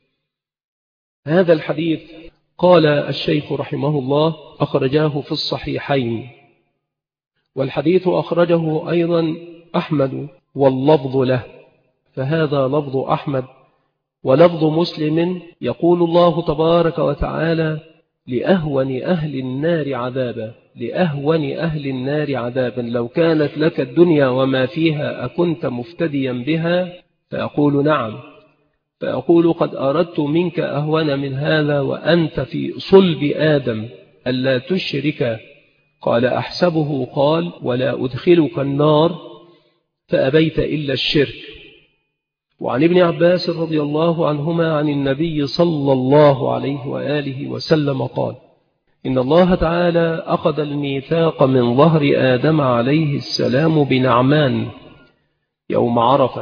هذا الحديث قال الشيخ رحمه الله أخرجاه في الصحيحين، والحديث أخرجه أيضا أحمد واللفظ له، فهذا لفظ أحمد. ولفظ مسلم يقول الله تبارك وتعالى: لأهون أهل النار عذابا، لأهون أهل النار عذابا، لو كانت لك الدنيا وما فيها أكنت مفتديا بها؟ فيقول نعم. فيقول: قد أردت منك أهون من هذا وأنت في صلب آدم ألا تشرك. قال: أحسبه قال: ولا أدخلك النار، فأبيت إلا الشرك. وعن ابن عباس رضي الله عنهما عن النبي صلى الله عليه وآله وسلم قال: إن الله تعالى أخذ الميثاق من ظهر آدم عليه السلام بنعمان يوم عرفة،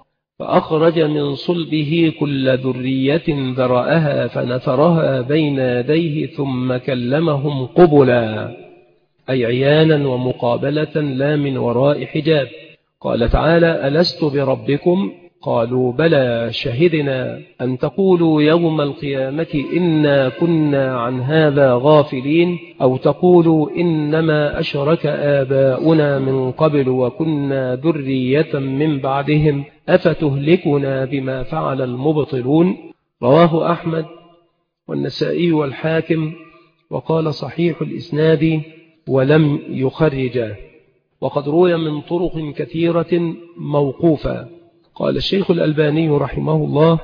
فأخرج من صلبه كل ذرية ذرأها فنثرها بين يديه ثم كلمهم قبلا، أي عيانا ومقابلة لا من وراء حجاب. قال تعالى: ألست بربكم؟ قالوا بلى شهدنا أن تقولوا يوم القيامة إنا كنا عن هذا غافلين، أو تقولوا إنما أشرك آباؤنا من قبل وكنا ذرية من بعدهم أفتهلكنا بما فعل المبطلون. رواه أحمد والنسائي والحاكم، وقال صحيح الإسناد ولم يخرجه، وقد روي من طرق كثيرة موقوفة. قال الشيخ الألباني رحمه الله: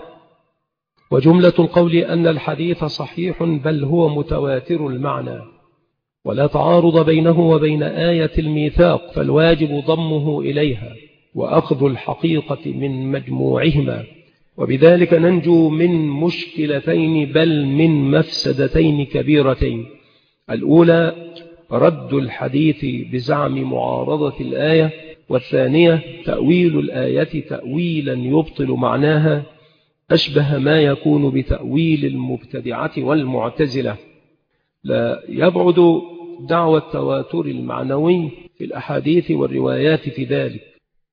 وجملة القول أن الحديث صحيح بل هو متواتر المعنى، ولا تعارض بينه وبين آية الميثاق، فالواجب ضمه إليها وأخذ الحقيقة من مجموعهما، وبذلك ننجو من مشكلتين بل من مفسدتين كبيرتين: الأولى رد الحديث بزعم معارضة الآية، والثانية تأويل الآية تأويلا يبطل معناها أشبه ما يكون بتأويل المبتدعة والمعتزلة. لا يبعد دعوى التواتر المعنوي في الأحاديث والروايات في ذلك.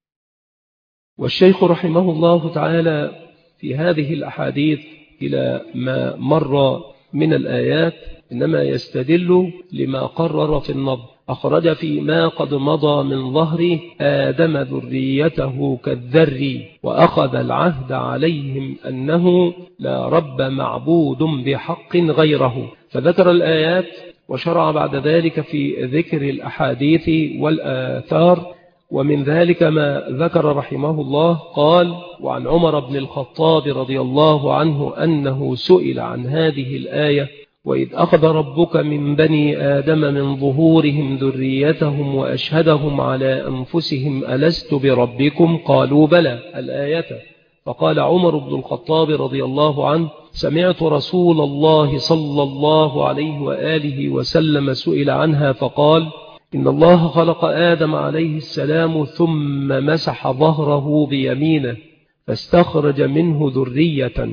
والشيخ رحمه الله تعالى في هذه الأحاديث إلى ما مر من الآيات إنما يستدل لما قرر في النظر. أخرج فيما قد مضى من ظهر آدم ذريته كالذر، وأخذ العهد عليهم أنه لا رب معبود بحق غيره، فذكر الآيات وشرع بعد ذلك في ذكر الأحاديث والآثار ومن ذلك ما ذكر رحمه الله قال: وعن عمر بن الخطاب رضي الله عنه أنه سئل عن هذه الآية: وإذ أخذ ربك من بني آدم من ظهورهم ذريتهم وأشهدهم على أنفسهم ألست بربكم قالوا بلى الآية. فقال عمر بن الخطاب رضي الله عنه: سمعت رسول الله صلى الله عليه وآله وسلم سئل عنها فقال: إن الله خلق آدم عليه السلام ثم مسح ظهره بيمينه فاستخرج منه ذرية،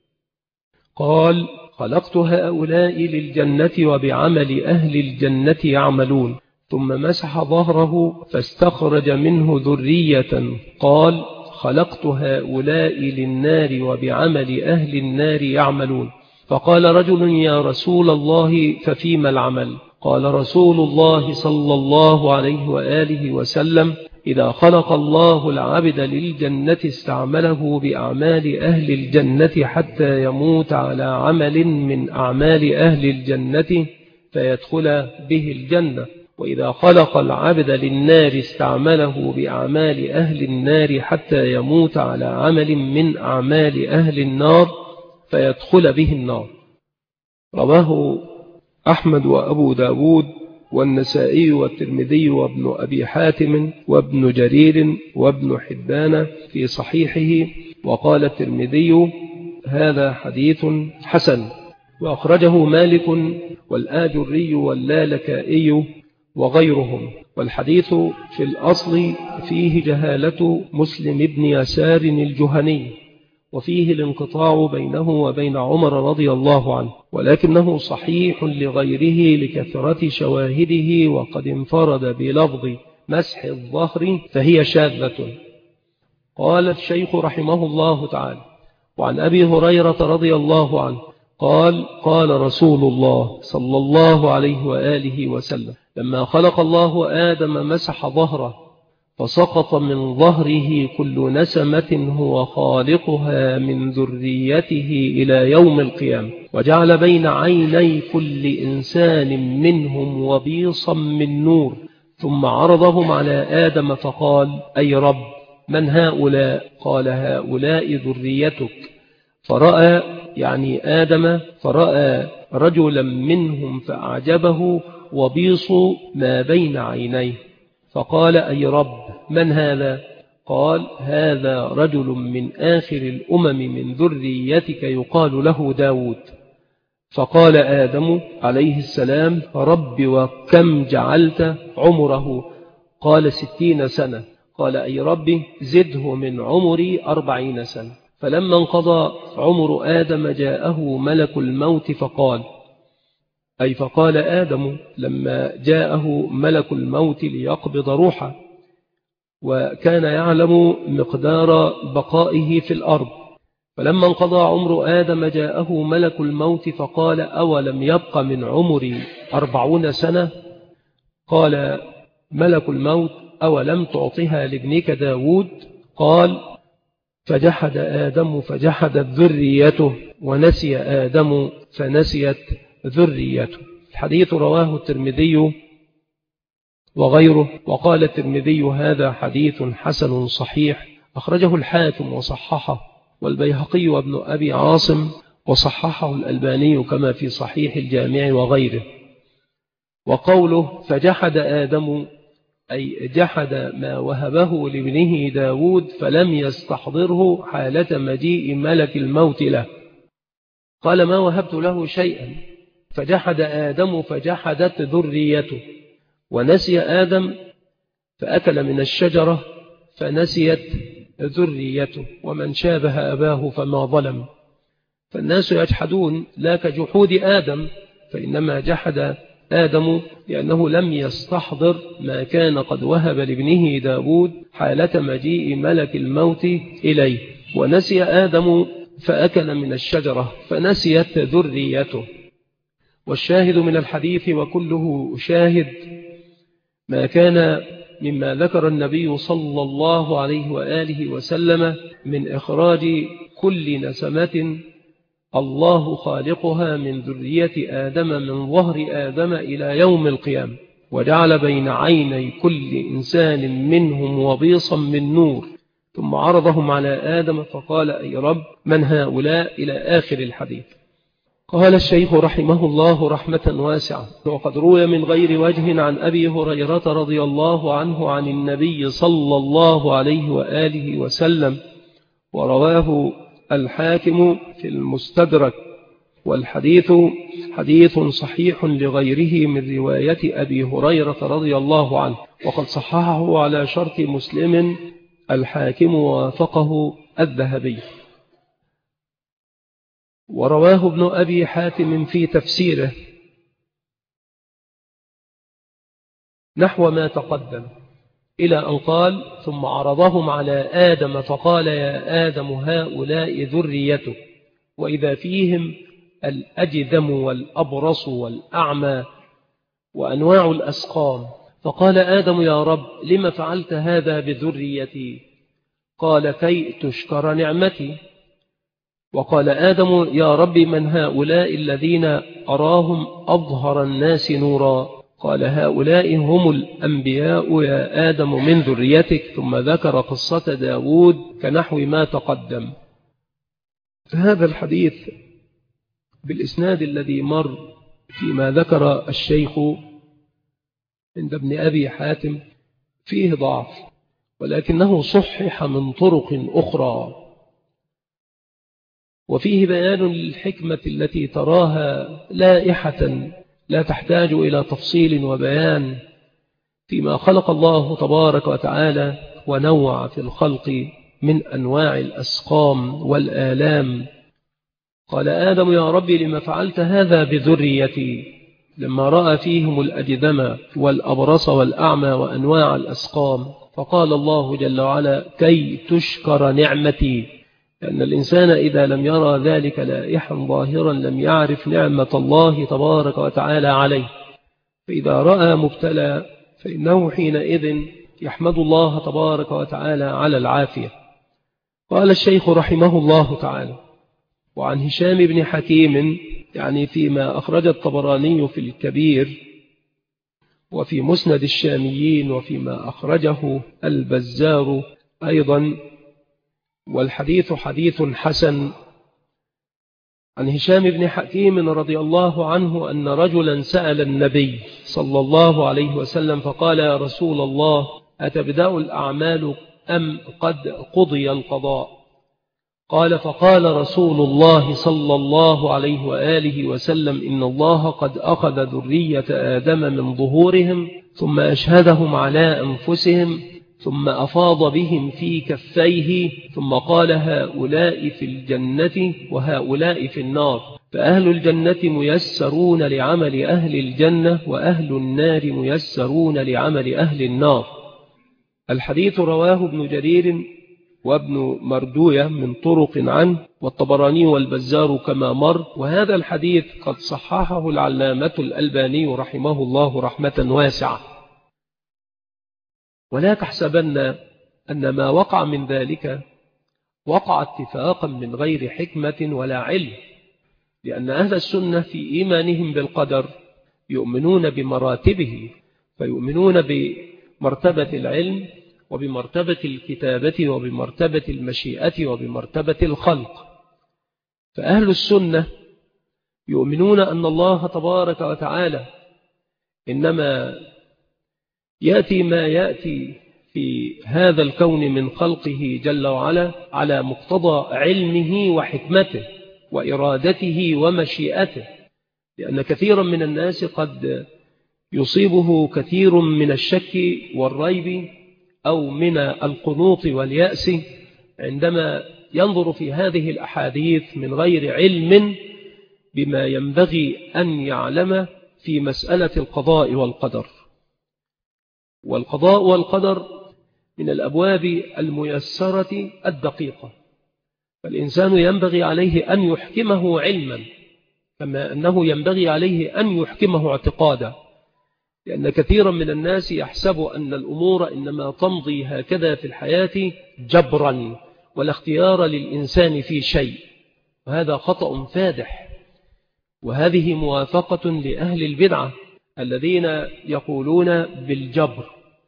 قال: خلقت هؤلاء للجنة وبعمل أهل الجنة يعملون. ثم مسح ظهره فاستخرج منه ذرية، قال: خلقت هؤلاء للنار وبعمل أهل النار يعملون. فقال رجل: يا رسول الله ففيما العمل؟ قال رسول الله صلى الله عليه وآله وسلم: إذا خلق الله العبد للجنة استعمله بأعمال أهل الجنة حتى يموت على عمل من أعمال أهل الجنة فيدخل به الجنة، وإذا خلق العبد للنار استعمله بأعمال أهل النار حتى يموت على عمل من أعمال أهل النار فيدخل به النار. رواه أحمد وأبو داود والنسائي والترمذي وابن أبي حاتم وابن جرير وابن حبان في صحيحه. وقال الترمذي: هذا حديث حسن. وأخرجه مالك والآجري واللالكائي وغيرهم. والحديث في الأصل فيه جهالة مسلم بن يسار الجهني، وفيه الانقطاع بينه وبين عمر رضي الله عنه، ولكنه صحيح لغيره لكثرة شواهده، وقد انفرد بلفظ مسح الظهر فهي شاذة. قال الشيخ رحمه الله تعالى: وعن أبي هريرة رضي الله عنه قال: قال رسول الله صلى الله عليه وآله وسلم: لما خلق الله آدم مسح ظهره فسقط من ظهره كل نسمة هو خالقها من ذريته إلى يوم القيامة، وجعل بين عيني كل إنسان منهم وبيصا من نور، ثم عرضهم على آدم فقال: أي رب، من هؤلاء؟ قال: هؤلاء ذريتك. فرأى يعني آدم فرأى رجلا منهم فأعجبه وبيص ما بين عينيه، فقال: أي رب، من هذا؟ قال: هذا رجل من آخر الأمم من ذريتك يقال له داود. فقال آدم عليه السلام: رب، وكم جعلت عمره؟ قال: ستين سنة. قال: أي رب، زده من عمري أربعين سنة. فلما انقضى عمر آدم جاءه ملك الموت فقال أي فقال آدم لما جاءه ملك الموت ليقبض روحه، وكان يعلم مقدار بقائه في الأرض، فلما انقضى عمر آدم جاءه ملك الموت فقال: أولم يبق من عمري أربعون سنة؟ قال ملك الموت: أولم تعطها لابنك داود؟ قال: فجحد آدم فجحدت ذريته، ونسي آدم فنسيت ذريته. الحديث رواه الترمذي وغيره. وقال الترمذي: هذا حديث حسن صحيح، أخرجه الحاكم وصححه، والبيهقي وابن أبي عاصم، وصححه الألباني كما في صحيح الجامع وغيره. وقوله فجحد آدم أي جحد ما وهبه لابنه داود فلم يستحضره حالة مجيء ملك الموت له. قال: ما وهبت له شيئا. فجحد آدم فجحدت ذريته، ونسي آدم فأكل من الشجرة فنسيت ذريته، ومن شابه أباه فما ظلم. فالناس يجحدون لا كجحود آدم، فإنما جحد آدم لأنه لم يستحضر ما كان قد وهب لابنه داود حالة مجيء ملك الموت إليه، ونسي آدم فأكل من الشجرة فنسيت ذريته. والشاهد من الحديث وكله شاهد ما كان مما ذكر النبي صلى الله عليه وآله وسلم من إخراج كل نسمة الله خالقها من ذرية آدم من ظهر آدم إلى يوم القيامة. وجعل بين عيني كل إنسان منهم وبيصا من نور، ثم عرضهم على آدم فقال: أي رب، من هؤلاء؟ إلى آخر الحديث. قال الشيخ رحمه الله رحمة واسعة: وقد روي من غير وجه عن أبي هريرة رضي الله عنه عن النبي صلى الله عليه وآله وسلم، ورواه الحاكم في المستدرك، والحديث حديث صحيح لغيره من رواية أبي هريرة رضي الله عنه، وقد صححه على شرط مسلم الحاكم ووافقه الذهبي. ورواه ابن أبي حاتم في تفسيره نحو ما تقدم، إلى أن قال: ثم عرضهم على آدم فقال: يا آدم، هؤلاء ذريته، وإذا فيهم الأجدم والأبرص والأعمى وأنواع الأسقام. فقال آدم: يا رب، لم فعلت هذا بذريتي؟ قال: كي تشكر نعمتي. وقال آدم: يا رب، من هؤلاء الذين أراهم أظهر الناس نورا؟ قال: هؤلاء هم الأنبياء يا آدم من ذريتك. ثم ذكر قصة داود كنحو ما تقدم. هذا الحديث بالإسناد الذي مر فيما ذكر الشيخ عند ابن أبي حاتم فيه ضعف، ولكنه صحح من طرق أخرى، وفيه بيان للحكمة التي تراها لائحة لا تحتاج إلى تفصيل وبيان فيما خلق الله تبارك وتعالى ونوع في الخلق من أنواع الأسقام والآلام. قال آدم: يا ربي، لما فعلت هذا بذريتي؟ لما رأى فيهم الأجدم والأبرص والأعمى وأنواع الأسقام. فقال الله جل وعلا: كي تشكر نعمتي، لأن الإنسان إذا لم يرى ذلك لائحا ظاهرا لم يعرف نعمة الله تبارك وتعالى عليه، فإذا رأى مبتلى فإنه حينئذ يحمد الله تبارك وتعالى على العافية. قال الشيخ رحمه الله تعالى: وعن هشام بن حكيم، يعني فيما أخرج الطبراني في الكبير وفي مسند الشاميين وفيما أخرجه البزار أيضا، والحديث حديث حسن. عن هشام بن حكيم رضي الله عنه أن رجلا سأل النبي صلى الله عليه وسلم فقال: يا رسول الله، أتبدأ الأعمال أم قد قضي القضاء؟ قال: فقال رسول الله صلى الله عليه وآله وسلم: إن الله قد أخذ ذرية آدم من ظهورهم ثم أشهدهم على أنفسهم ثم أفاض بهم في كفيه ثم قال: هؤلاء في الجنة وهؤلاء في النار، فأهل الجنة ميسرون لعمل أهل الجنة وأهل النار ميسرون لعمل أهل النار. الحديث رواه ابن جرير وابن مردوية من طرق عنه، والطبراني والبزار كما مر. وهذا الحديث قد صححه العلامة الألباني رحمه الله رحمة واسعة. ولا تحسبن أن ما وقع من ذلك وقع اتفاقا من غير حكمة ولا علم، لأن أهل السنة في إيمانهم بالقدر يؤمنون بمراتبه، فيؤمنون بمرتبة العلم وبمرتبة الكتابة وبمرتبة المشيئة وبمرتبة الخلق. فأهل السنة يؤمنون أن الله تبارك وتعالى إنما يأتي ما يأتي في هذا الكون من خلقه جل وعلا على مقتضى علمه وحكمته وإرادته ومشيئته، لأن كثيرا من الناس قد يصيبه كثير من الشك والريب أو من القنوط واليأس عندما ينظر في هذه الأحاديث من غير علم بما ينبغي أن يعلم في مسألة القضاء والقدر. والقضاء والقدر من الأبواب الميسرة الدقيقة، فالإنسان ينبغي عليه أن يحكمه علما كما أنه ينبغي عليه أن يحكمه اعتقادا، لأن كثيرا من الناس يحسب أن الأمور إنما تمضي هكذا في الحياة جبرا ولا اختيار للإنسان في شيء، وهذا خطأ فادح. وهذه موافقة لأهل البدعة الذين يقولون بالجبر.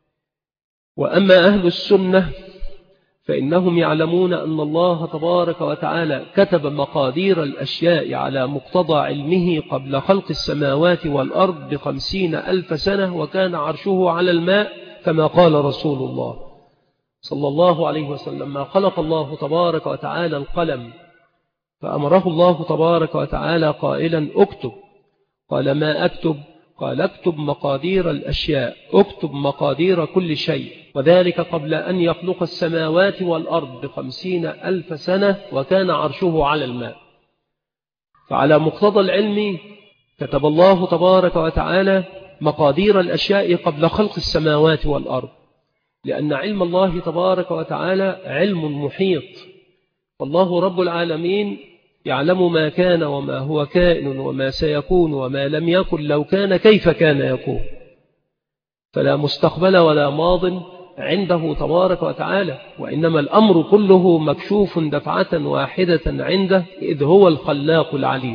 وأما أهل السنة فإنهم يعلمون أن الله تبارك وتعالى كتب مقادير الأشياء على مقتضى علمه قبل خلق السماوات والأرض بخمسين ألف سنة، وكان عرشه على الماء كما قال رسول الله صلى الله عليه وسلم: ما خلق الله تبارك وتعالى القلم فأمره الله تبارك وتعالى قائلا: اكتب. قال: ما أكتب؟ قال: اكتب مقادير الأشياء، اكتب مقادير كل شيء، وذلك قبل أن يخلق السماوات والأرض بخمسين ألف سنة، وكان عرشه على الماء. فعلى مقتضى العلم كتب الله تبارك وتعالى مقادير الأشياء قبل خلق السماوات والأرض، لأن علم الله تبارك وتعالى علم محيط، والله رب العالمين يعلم ما كان وما هو كائن وما سيكون وما لم يكن لو كان كيف كان يكون، فلا مستقبل ولا ماض عنده تبارك وتعالى، وإنما الأمر كله مكشوف دفعة واحدة عنده، إذ هو الخلاق العليم.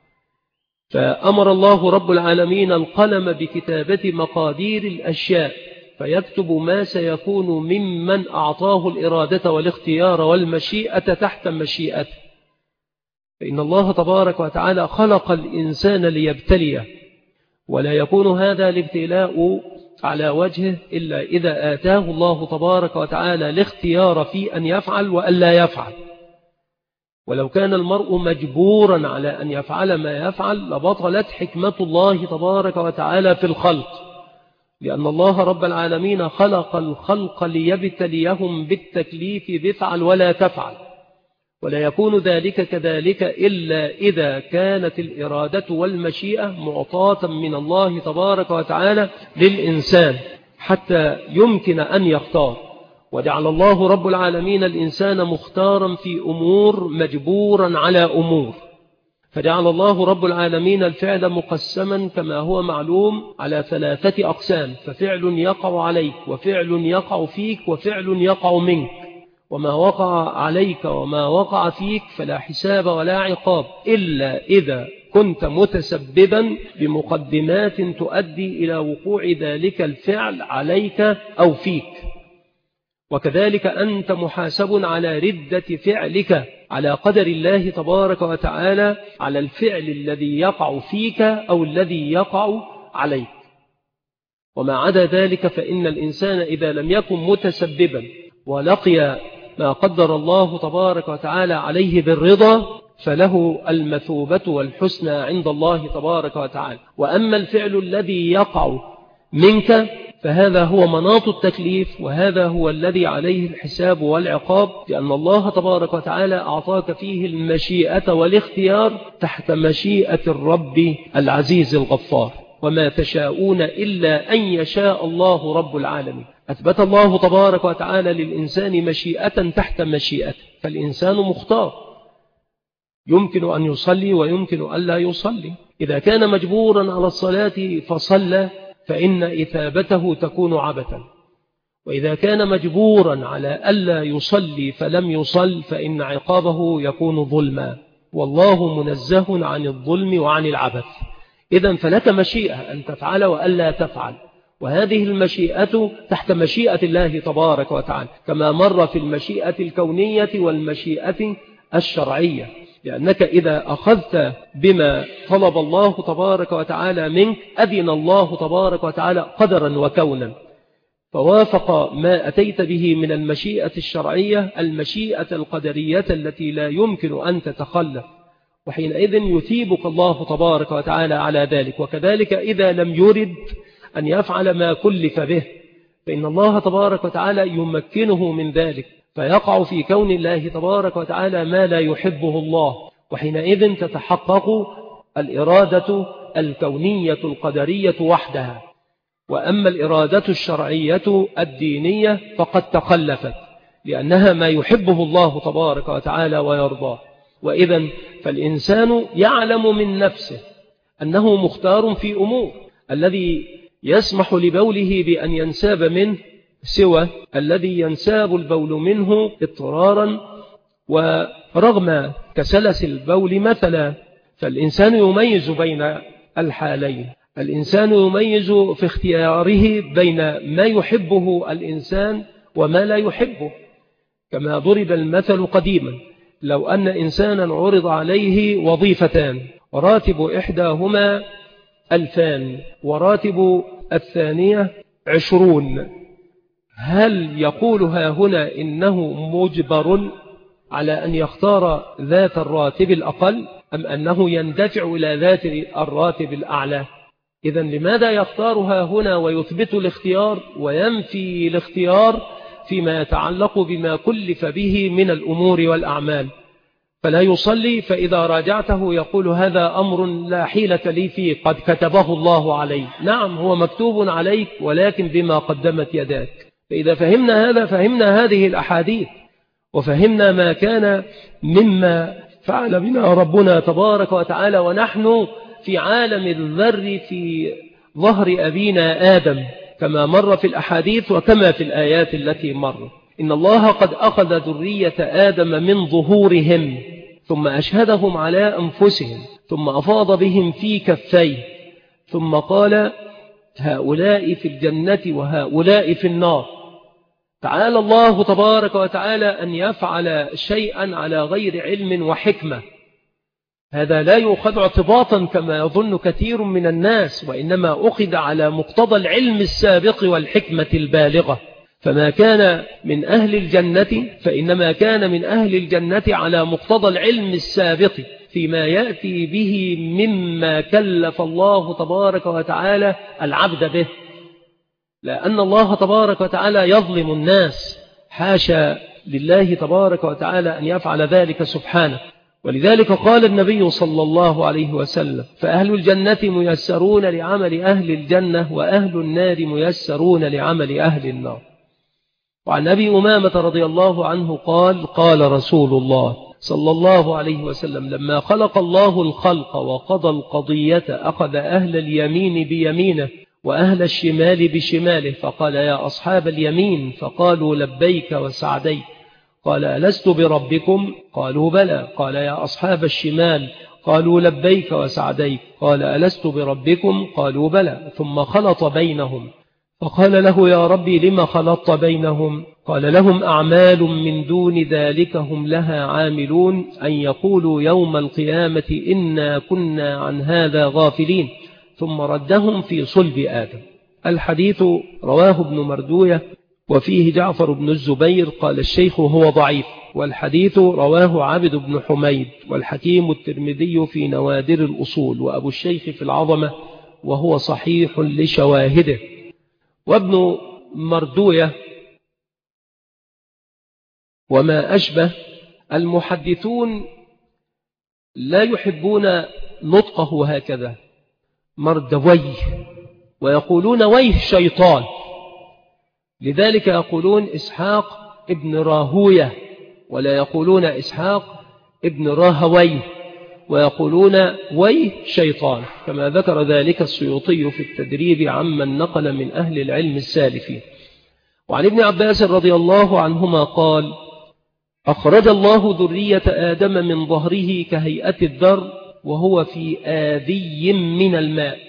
فأمر الله رب العالمين القلم بكتابة مقادير الأشياء، فيكتب ما سيكون ممن أعطاه الإرادة والاختيار والمشيئة تحت مشيئته. فإن الله تبارك وتعالى خلق الإنسان ليبتليه، ولا يكون هذا الابتلاء على وجهه إلا إذا آتاه الله تبارك وتعالى الاختيار في أن يفعل وأن لا يفعل. ولو كان المرء مجبورا على أن يفعل ما يفعل لبطلت حكمة الله تبارك وتعالى في الخلق، لأن الله رب العالمين خلق الخلق ليبتليهم بالتكليف بفعل ولا تفعل، ولا يكون ذلك كذلك إلا إذا كانت الإرادة والمشيئة معطاة من الله تبارك وتعالى للإنسان حتى يمكن أن يختار. وجعل الله رب العالمين الإنسان مختارا في أمور مجبورا على أمور، فجعل الله رب العالمين الفعل مقسما كما هو معلوم على ثلاثة أقسام: ففعل يقع عليك، وفعل يقع فيك، وفعل يقع منك. وما وقع عليك وما وقع فيك فلا حساب ولا عقاب إلا إذا كنت متسببا بمقدمات تؤدي إلى وقوع ذلك الفعل عليك أو فيك. وكذلك أنت محاسب على ردة فعلك على قدر الله تبارك وتعالى على الفعل الذي يقع فيك أو الذي يقع عليك. وما عدا ذلك فإن الإنسان إذا لم يكن متسببا ولقي ما قدر الله تبارك وتعالى عليه بالرضا فله المثوبة والحسنى عند الله تبارك وتعالى. وأما الفعل الذي يقع منك فهذا هو مناط التكليف، وهذا هو الذي عليه الحساب والعقاب، لأن الله تبارك وتعالى أعطاك فيه المشيئة والاختيار تحت مشيئة الرب العزيز الغفار. وما تشاءون إلا أن يشاء الله رب العالمين. أثبت الله تبارك وتعالى للإنسان مشيئة تحت مشيئته، فالإنسان مختار، يمكن أن يصلي ويمكن أن لا يصلي. إذا كان مجبورا على الصلاة فصلى فإن إثابته تكون عبثا، وإذا كان مجبورا على ألا يصلي فلم يصل فإن عقابه يكون ظلما، والله منزه عن الظلم وعن العبث. إذن فلك مشيئة أن تفعل وألا تفعل، وهذه المشيئة تحت مشيئة الله تبارك وتعالى، كما مر في المشيئة الكونية والمشيئة الشرعية. لأنك إذا أخذت بما طلب الله تبارك وتعالى منك أذن الله تبارك وتعالى قدرا وكونا، فوافق ما أتيت به من المشيئة الشرعية المشيئة القدرية التي لا يمكن أن تتخلف، وحينئذ يثيبك الله تبارك وتعالى على ذلك. وكذلك إذا لم يرد أن يفعل ما كلف به فإن الله تبارك وتعالى يمكنه من ذلك، فيقع في كون الله تبارك وتعالى ما لا يحبه الله، وحينئذ تتحقق الإرادة الكونية القدرية وحدها. وأما الإرادة الشرعية الدينية فقد تخلفت، لأنها ما يحبه الله تبارك وتعالى ويرضاه. وإذا فالإنسان يعلم من نفسه أنه مختار في أمور، الذي يسمح لبوله بأن ينساب منه سوى الذي ينساب البول منه اضطرارا ورغم كسلس البول مثلا. فالإنسان يميز بين الحالين، الإنسان يميز في اختياره بين ما يحبه الإنسان وما لا يحبه، كما ضرب المثل قديما: لو أن إنسانا عرض عليه وظيفتان وراتب إحداهما ألفان وراتب الثانية عشرون، هل يقولها هنا إنه مجبر على أن يختار ذات الراتب الأقل، أم أنه يندفع إلى ذات الراتب الأعلى؟ إذن لماذا يختارها هنا ويثبت الاختيار وينفي الاختيار فيما يتعلق بما كلف به من الأمور والأعمال؟ فلا يصلي، فإذا راجعته يقول: هذا أمر لا حيلة لي فيه، قد كتبه الله علي. نعم، هو مكتوب عليك، ولكن بما قدمت يداك. فإذا فهمنا هذا فهمنا هذه الأحاديث، وفهمنا ما كان مما فعل بنا ربنا تبارك وتعالى ونحن في عالم الذر في ظهر أبينا آدم، كما مر في الأحاديث وكما في الآيات التي مر. إن الله قد أخذ ذرية آدم من ظهورهم ثم أشهدهم على أنفسهم ثم أفاض بهم في كفيه ثم قال: هؤلاء في الجنة وهؤلاء في النار. تعالى الله تبارك وتعالى أن يفعل شيئا على غير علم وحكمة. هذا لا يؤخذ اعتباطا كما يظن كثير من الناس، وإنما أخذ على مقتضى العلم السابق والحكمة البالغة. فما كان من أهل الجنة فإنما كان من أهل الجنة على مقتضى العلم السابق فيما يأتي به مما كلف الله تبارك وتعالى العبد به، لأن الله تبارك وتعالى يظلم الناس، حاشا لله تبارك وتعالى أن يفعل ذلك سبحانه. ولذلك قال النبي صلى الله عليه وسلم: فأهل الجنة ميسرون لعمل أهل الجنة، وأهل النار ميسرون لعمل أهل النار. وعن أبي أمامة رضي الله عنه قال: قال رسول الله صلى الله عليه وسلم: لما خلق الله الخلق وقضى القضية أخذ أهل اليمين بيمينه وأهل الشمال بشماله، فقال: يا أصحاب اليمين، فقالوا: لبيك وسعديك. قال: ألست بربكم؟ قالوا: بلى. قال: يا أصحاب الشمال، قالوا: لبيك وسعديك. قال: ألست بربكم؟ قالوا: بلى. ثم خلط بينهم، فقال له: يا ربي لما خلطت بينهم؟ قال: لهم أعمال من دون ذلك هم لها عاملون، أن يقولوا يوم القيامة إنا كنا عن هذا غافلين، ثم ردهم في صلب آدم. الحديث رواه ابن مردوية وفيه جعفر بن الزبير. قال الشيخ: هو ضعيف. والحديث رواه عبد بن حميد والحكيم الترمذي في نوادر الأصول، وأبو الشيخ في العظمة، وهو صحيح لشواهده. وابن مردوية وما أشبه المحدثون لا يحبون نطقه هكذا مردويه، ويقولون ويه شيطان، لذلك يقولون إسحاق ابن راهوية، ولا يقولون إسحاق ابن راهويه، ويقولون ويه شيطان، كما ذكر ذلك السيوطي في التدريب عمن نقل من أهل العلم السالفين. وعن ابن عباس رضي الله عنهما قال: أخرج الله ذرية آدم من ظهره كهيئة الذر وهو في آذي من الماء،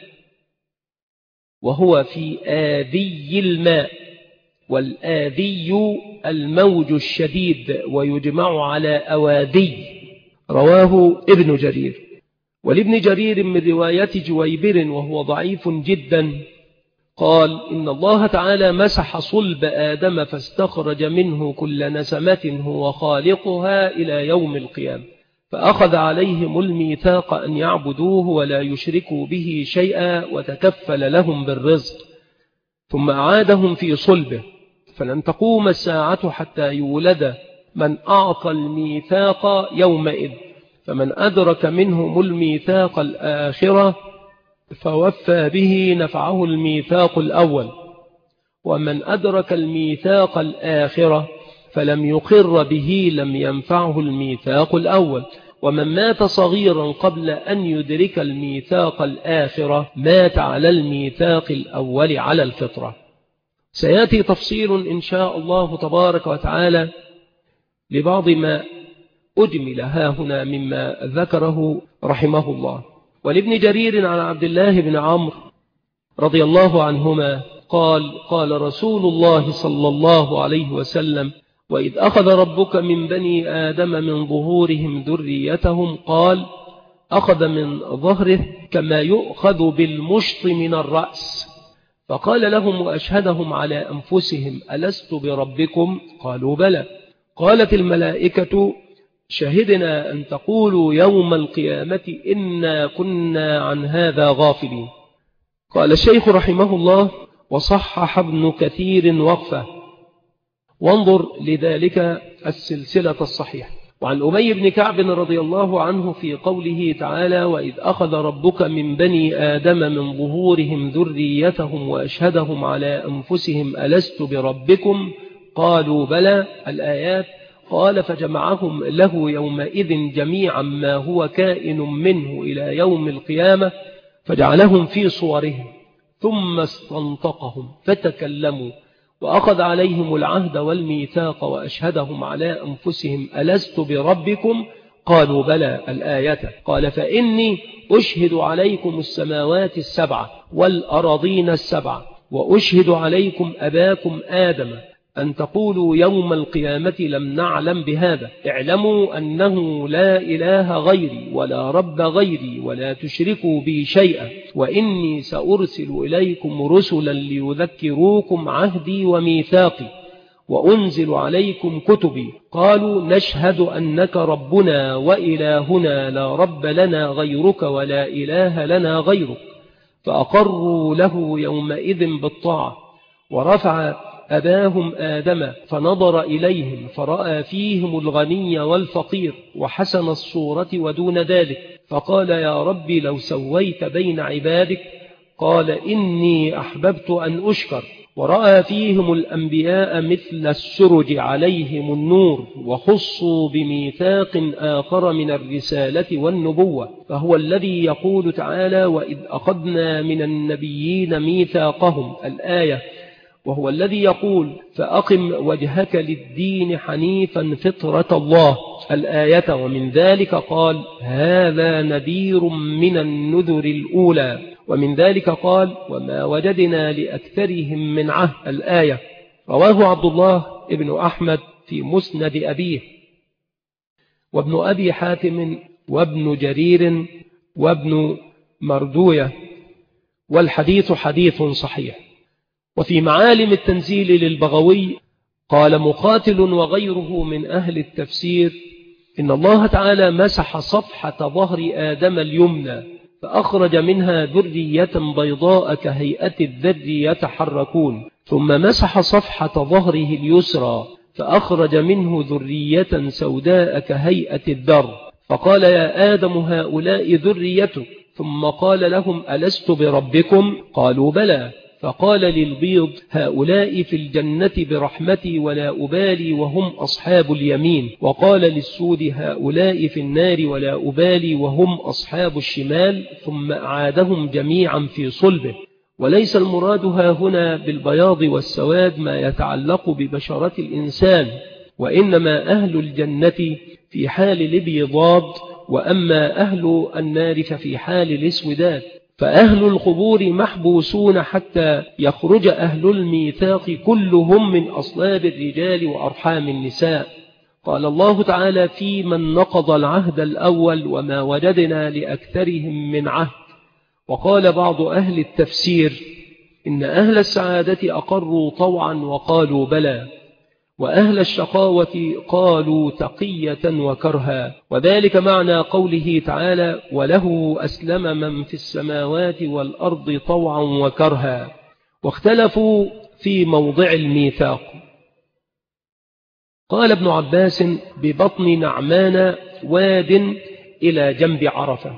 وهو في آذي الماء، والآذي الموج الشديد، ويجمع على أواذي. رواه ابن جرير. ولابن جرير من رواية جويبر وهو ضعيف جدا قال: إن الله تعالى مسح صلب آدم فاستخرج منه كل نسمة هو خالقها إلى يوم القيامة، فأخذ عليهم الميثاق أن يعبدوه ولا يشركوا به شيئا، وتكفل لهم بالرزق، ثم أعادهم في صلبه، فلن تقوم الساعة حتى يولد من أعطى الميثاق يومئذ، فمن أدرك منهم الميثاق الآخرة فوفى به نفعه الميثاق الأول، ومن أدرك الميثاق الآخرة فلم يقر به لم ينفعه الميثاق الأول، ومن مات صغيرا قبل أن يدرك الميثاق الآخرة مات على الميثاق الأول على الفطرة. سيأتي تفصيل إن شاء الله تبارك وتعالى لبعض ما أجمل ها هنا مما ذكره رحمه الله. ولابن جرير عن عبد الله بن عمرو رضي الله عنهما قال قال رسول الله صلى الله عليه وسلم: وإذ أخذ ربك من بني آدم من ظهورهم ذريتهم قال: أخذ من ظهره كما يؤخذ بالمشط من الرأس، فقال لهم وأشهدهم على أنفسهم: ألست بربكم؟ قالوا بلى. قالت الملائكة: شهدنا أن تقولوا يوم القيامة إنا كنا عن هذا غافلين. قال الشيخ رحمه الله: وصحح ابن كثير وقفه، وانظر لذلك السلسلة الصحيحة. وعن أبي بن كعب رضي الله عنه في قوله تعالى: وإذ أخذ ربك من بني آدم من ظهورهم ذريتهم وأشهدهم على أنفسهم ألست بربكم؟ قالوا بلى، الآيات. قال: فجمعهم له يومئذ جميعا ما هو كائن منه إلى يوم القيامة، فجعلهم في صورهم، ثم استنطقهم فتكلموا، وأخذ عليهم العهد والميثاق وأشهدهم على أنفسهم ألست بربكم؟ قالوا بلى، الآية. قال: فإني أشهد عليكم السماوات السبع والأراضين السبع، وأشهد عليكم أباكم آدم أن تقولوا يوم القيامة لم نعلم بهذا، اعلموا أنه لا إله غيري ولا رب غيري ولا تشركوا بي شيئا، وإني سأرسل إليكم رسلا ليذكروكم عهدي وميثاقي، وأنزل عليكم كتبي. قالوا: نشهد أنك ربنا وإلهنا لا رب لنا غيرك ولا إله لنا غيرك. فأقروا له يومئذ بالطاعة. ورفع أباهم آدم فنظر إليهم فرأى فيهم الغني والفقير وحسن الصورة ودون ذلك، فقال: يا ربي لو سويت بين عبادك. قال: إني أحببت أن أشكر. ورأى فيهم الأنبياء مثل السرج عليهم النور، وخصوا بميثاق آخر من الرسالة والنبوة، فهو الذي يقول تعالى: وإذ أخذنا من النبيين ميثاقهم، الآية. وهو الذي يقول: فأقم وجهك للدين حنيفا فطرة الله، الآية. ومن ذلك قال: هذا نذير من النذر الأولى. ومن ذلك قال: وما وجدنا لأكثرهم من عهد، الآية. رواه عبد الله ابن أحمد في مسند أبيه، وابن أبي حاتم، وابن جرير، وابن مردوية، والحديث حديث صحيح. وفي معالم التنزيل للبغوي قال مقاتل وغيره من أهل التفسير: إن الله تعالى مسح صفحة ظهر آدم اليمنى فأخرج منها ذرية بيضاء كهيئة الذر يتحركون، ثم مسح صفحة ظهره اليسرى فأخرج منه ذرية سوداء كهيئة الذر، فقال: يا آدم هؤلاء ذريتك. ثم قال لهم: ألست بربكم؟ قالوا بلى. فقال للبيض: هؤلاء في الجنة برحمتي ولا أبالي وهم أصحاب اليمين. وقال للسود: هؤلاء في النار ولا أبالي وهم أصحاب الشمال. ثم أعادهم جميعا في صلبه. وليس المراد ها هنا بالبياض والسواد ما يتعلق ببشرة الإنسان، وإنما أهل الجنة في حال الابيضاد، وأما أهل النار ففي حال الاسوداد. فأهل القبور محبوسون حتى يخرج أهل الميثاق كلهم من أصلاب الرجال وأرحام النساء. قال الله تعالى: في من نقض العهد الأول وما وجدنا لأكثرهم من عهد. وقال بعض أهل التفسير: إن أهل السعادة أقروا طوعا وقالوا بلى، وأهل الشقاوة قالوا تقية وكرها، وذلك معنى قوله تعالى: وله أسلم من في السماوات والأرض طوعا وكرها. واختلفوا في موضع الميثاق. قال ابن عباس: ببطن نعمان واد إلى جنب عرفة.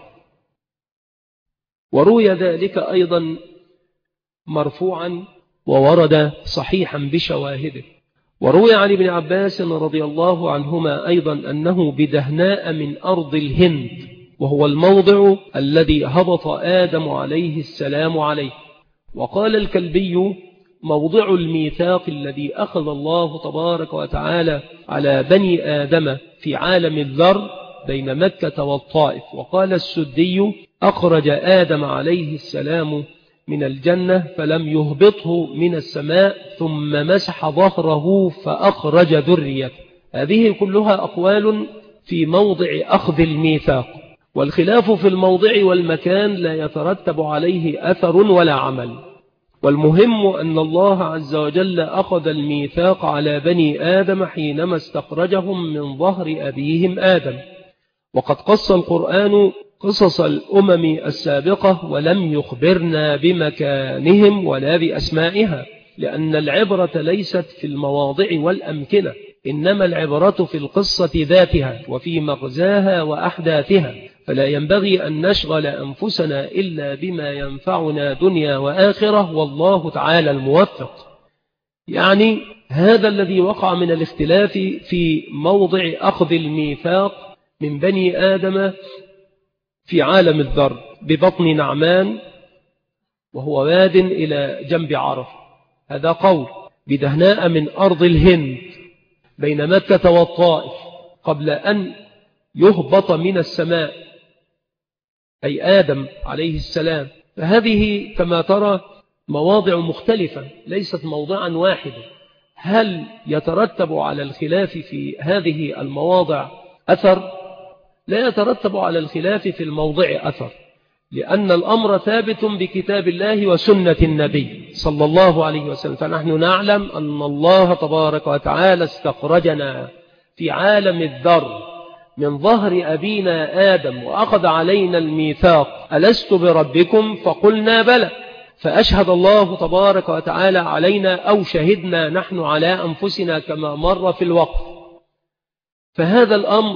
وروي ذلك أيضا مرفوعا وورد صحيحا بشواهده. وروي عن ابن عباس رضي الله عنهما أيضا أنه بدهناء من أرض الهند، وهو الموضع الذي هبط آدم عليه السلام عليه. وقال الكلبي: موضع الميثاق الذي أخذ الله تبارك وتعالى على بني آدم في عالم الذر بين مكة والطائف. وقال السدي: أخرج آدم عليه السلام من الجنة فلم يهبطه من السماء ثم مسح ظهره فأخرج ذريته. هذه كلها أقوال في موضع أخذ الميثاق، والخلاف في الموضع والمكان لا يترتب عليه أثر ولا عمل، والمهم أن الله عز وجل أخذ الميثاق على بني آدم حينما استخرجهم من ظهر أبيهم آدم. وقد قص القرآن قصص الأمم السابقة ولم يخبرنا بمكانهم ولا بأسمائها، لأن العبرة ليست في المواضع والأمكنة، إنما العبرة في القصة ذاتها وفي مغزاها وأحداثها، فلا ينبغي أن نشغل أنفسنا إلا بما ينفعنا دنيا وآخرة، والله تعالى الموفق. يعني هذا الذي وقع من الاختلاف في موضع أخذ الميثاق من بني آدم في عالم الذر ببطن نعمان وهو واد إلى جنب عرف، هذا قول، بدهناء من أرض الهند بين مكة والطائف قبل أن يهبط من السماء أي آدم عليه السلام. فهذه كما ترى مواضع مختلفة ليست موضعا واحدا. هل يترتب على الخلاف في هذه المواضع أثر؟ لا يترتب على الخلاف في الموضع أثر، لأن الأمر ثابت بكتاب الله وسنة النبي صلى الله عليه وسلم. فنحن نعلم أن الله تبارك وتعالى استخرجنا في عالم الذر من ظهر أبينا آدم وأخذ علينا الميثاق ألست بربكم فقلنا بلى، فأشهد الله تبارك وتعالى علينا أو شهدنا نحن على أنفسنا كما مر في الوقت. فهذا الأمر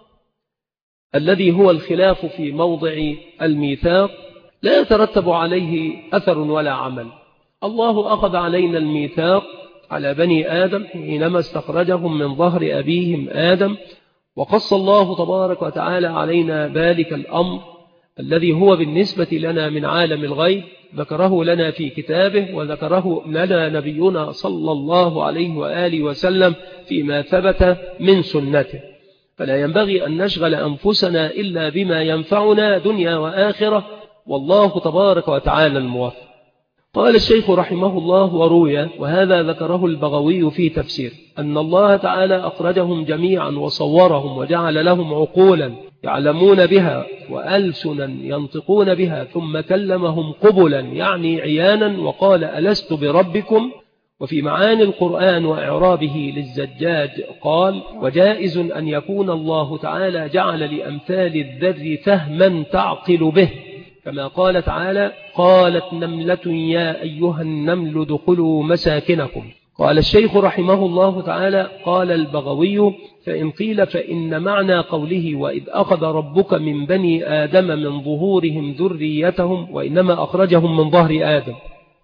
الذي هو الخلاف في موضع الميثاق لا يترتب عليه أثر ولا عمل. الله أخذ علينا الميثاق على بني آدم حينما استخرجهم من ظهر أبيهم آدم، وقص الله تبارك وتعالى علينا ذلك الأمر الذي هو بالنسبة لنا من عالم الغيب، ذكره لنا في كتابه وذكره لنا نبينا صلى الله عليه وآله وسلم فيما ثبت من سنته. فلا ينبغي أن نشغل أنفسنا إلا بما ينفعنا دنيا وآخرة، والله تبارك وتعالى الموفق. قال الشيخ رحمه الله: وروي، وهذا ذكره البغوي في تفسير، أن الله تعالى أخرجهم جميعا وصورهم وجعل لهم عقولا يعلمون بها وألسنا ينطقون بها، ثم كلمهم قبلا يعني عيانا وقال ألست بربكم. وفي معاني القرآن وإعرابه للزجاج قال: وجائز أن يكون الله تعالى جعل لأمثال الذر فهما تعقل به، كما قال تعالى: قالت نملة يا أيها النمل ادخلوا مساكنكم. قال الشيخ رحمه الله تعالى: قال البغوي: فإن قيل فإن معنى قوله وإذ أخذ ربك من بني آدم من ظهورهم ذريتهم، وإنما أخرجهم من ظهر آدم،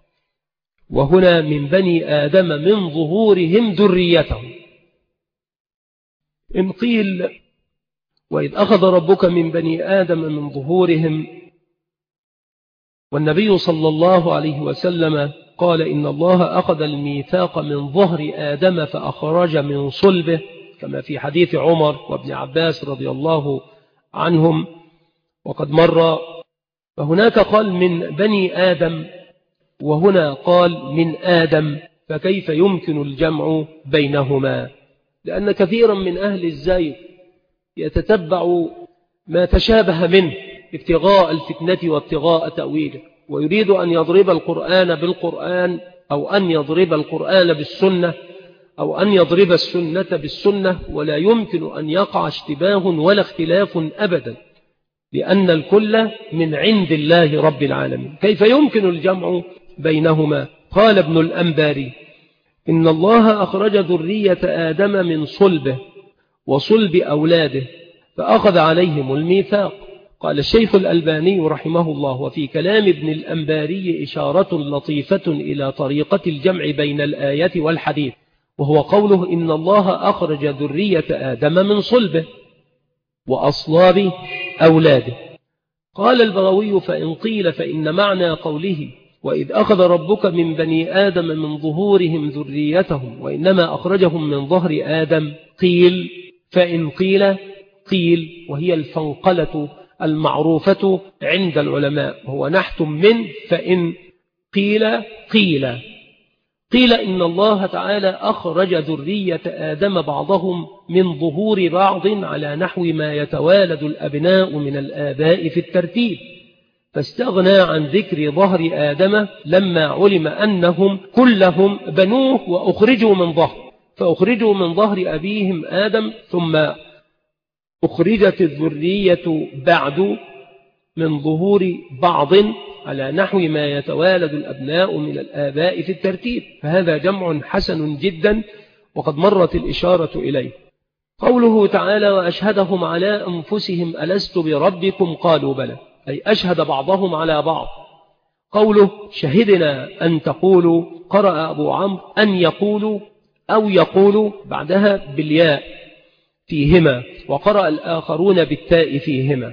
وهنا من بني آدم من ظهورهم ذريتهم. إن قيل وإذ أخذ ربك من بني آدم من ظهورهم، والنبي صلى الله عليه وسلم قال إن الله أخذ الميثاق من ظهر آدم فأخرج من صلبه، كما في حديث عمر وابن عباس رضي الله عنهم وقد مر. فهناك قال من بني آدم وهنا قال من آدم، فكيف يمكن الجمع بينهما؟ لأن كثيرا من أهل الزيغ يتتبع ما تشابه منه ابتغاء الفتنة وابتغاء تأويله، ويريد أن يضرب القرآن بالقرآن، أو أن يضرب القرآن بالسنة، أو أن يضرب السنة بالسنة، ولا يمكن أن يقع اشتباه ولا اختلاف أبدا، لأن الكل من عند الله رب العالمين. كيف يمكن الجمع بينهما؟ قال ابن الأنباري: إن الله أخرج ذرية آدم من صلبه وصلب أولاده فأخذ عليهم الميثاق. قال الشيخ الألباني رحمه الله: وفي كلام ابن الأنباري إشارة لطيفة إلى طريقة الجمع بين الآية والحديث، وهو قوله إن الله أخرج ذرية آدم من صلبه وأصلاب أولاده. قال البغوي: فإن قيل فإن معنى قوله وإذ أخذ ربك من بني آدم من ظهورهم ذريتهم وإنما أخرجهم من ظهر آدم، قيل فإن قيل قيل وهي الفنقلة المعروفة عند العلماء، هو نحت من فإن قيل قيل قيل إن الله تعالى أخرج ذرية آدم بعضهم من ظهور بعض على نحو ما يتوالد الأبناء من الآباء في الترتيب، فاستغنى عن ذكر ظهر آدم لما علم أنهم كلهم بنوه وأخرجوا من ظهر، فأخرجوا من ظهر أبيهم آدم، ثم أخرجت الذرية بعد من ظهور بعض على نحو ما يتوالد الأبناء من الآباء في الترتيب، فهذا جمع حسن جدا وقد مرت الإشارة إليه. قوله تعالى وأشهدهم على أنفسهم ألست بربكم قالوا بلى، أي أشهد بعضهم على بعض. قوله شهدنا أن تقولوا، قرأ أبو عمرو أن يقولوا أو يقولوا بعدها بالياء فيهما، وقرأ الآخرون بالتاء فيهما.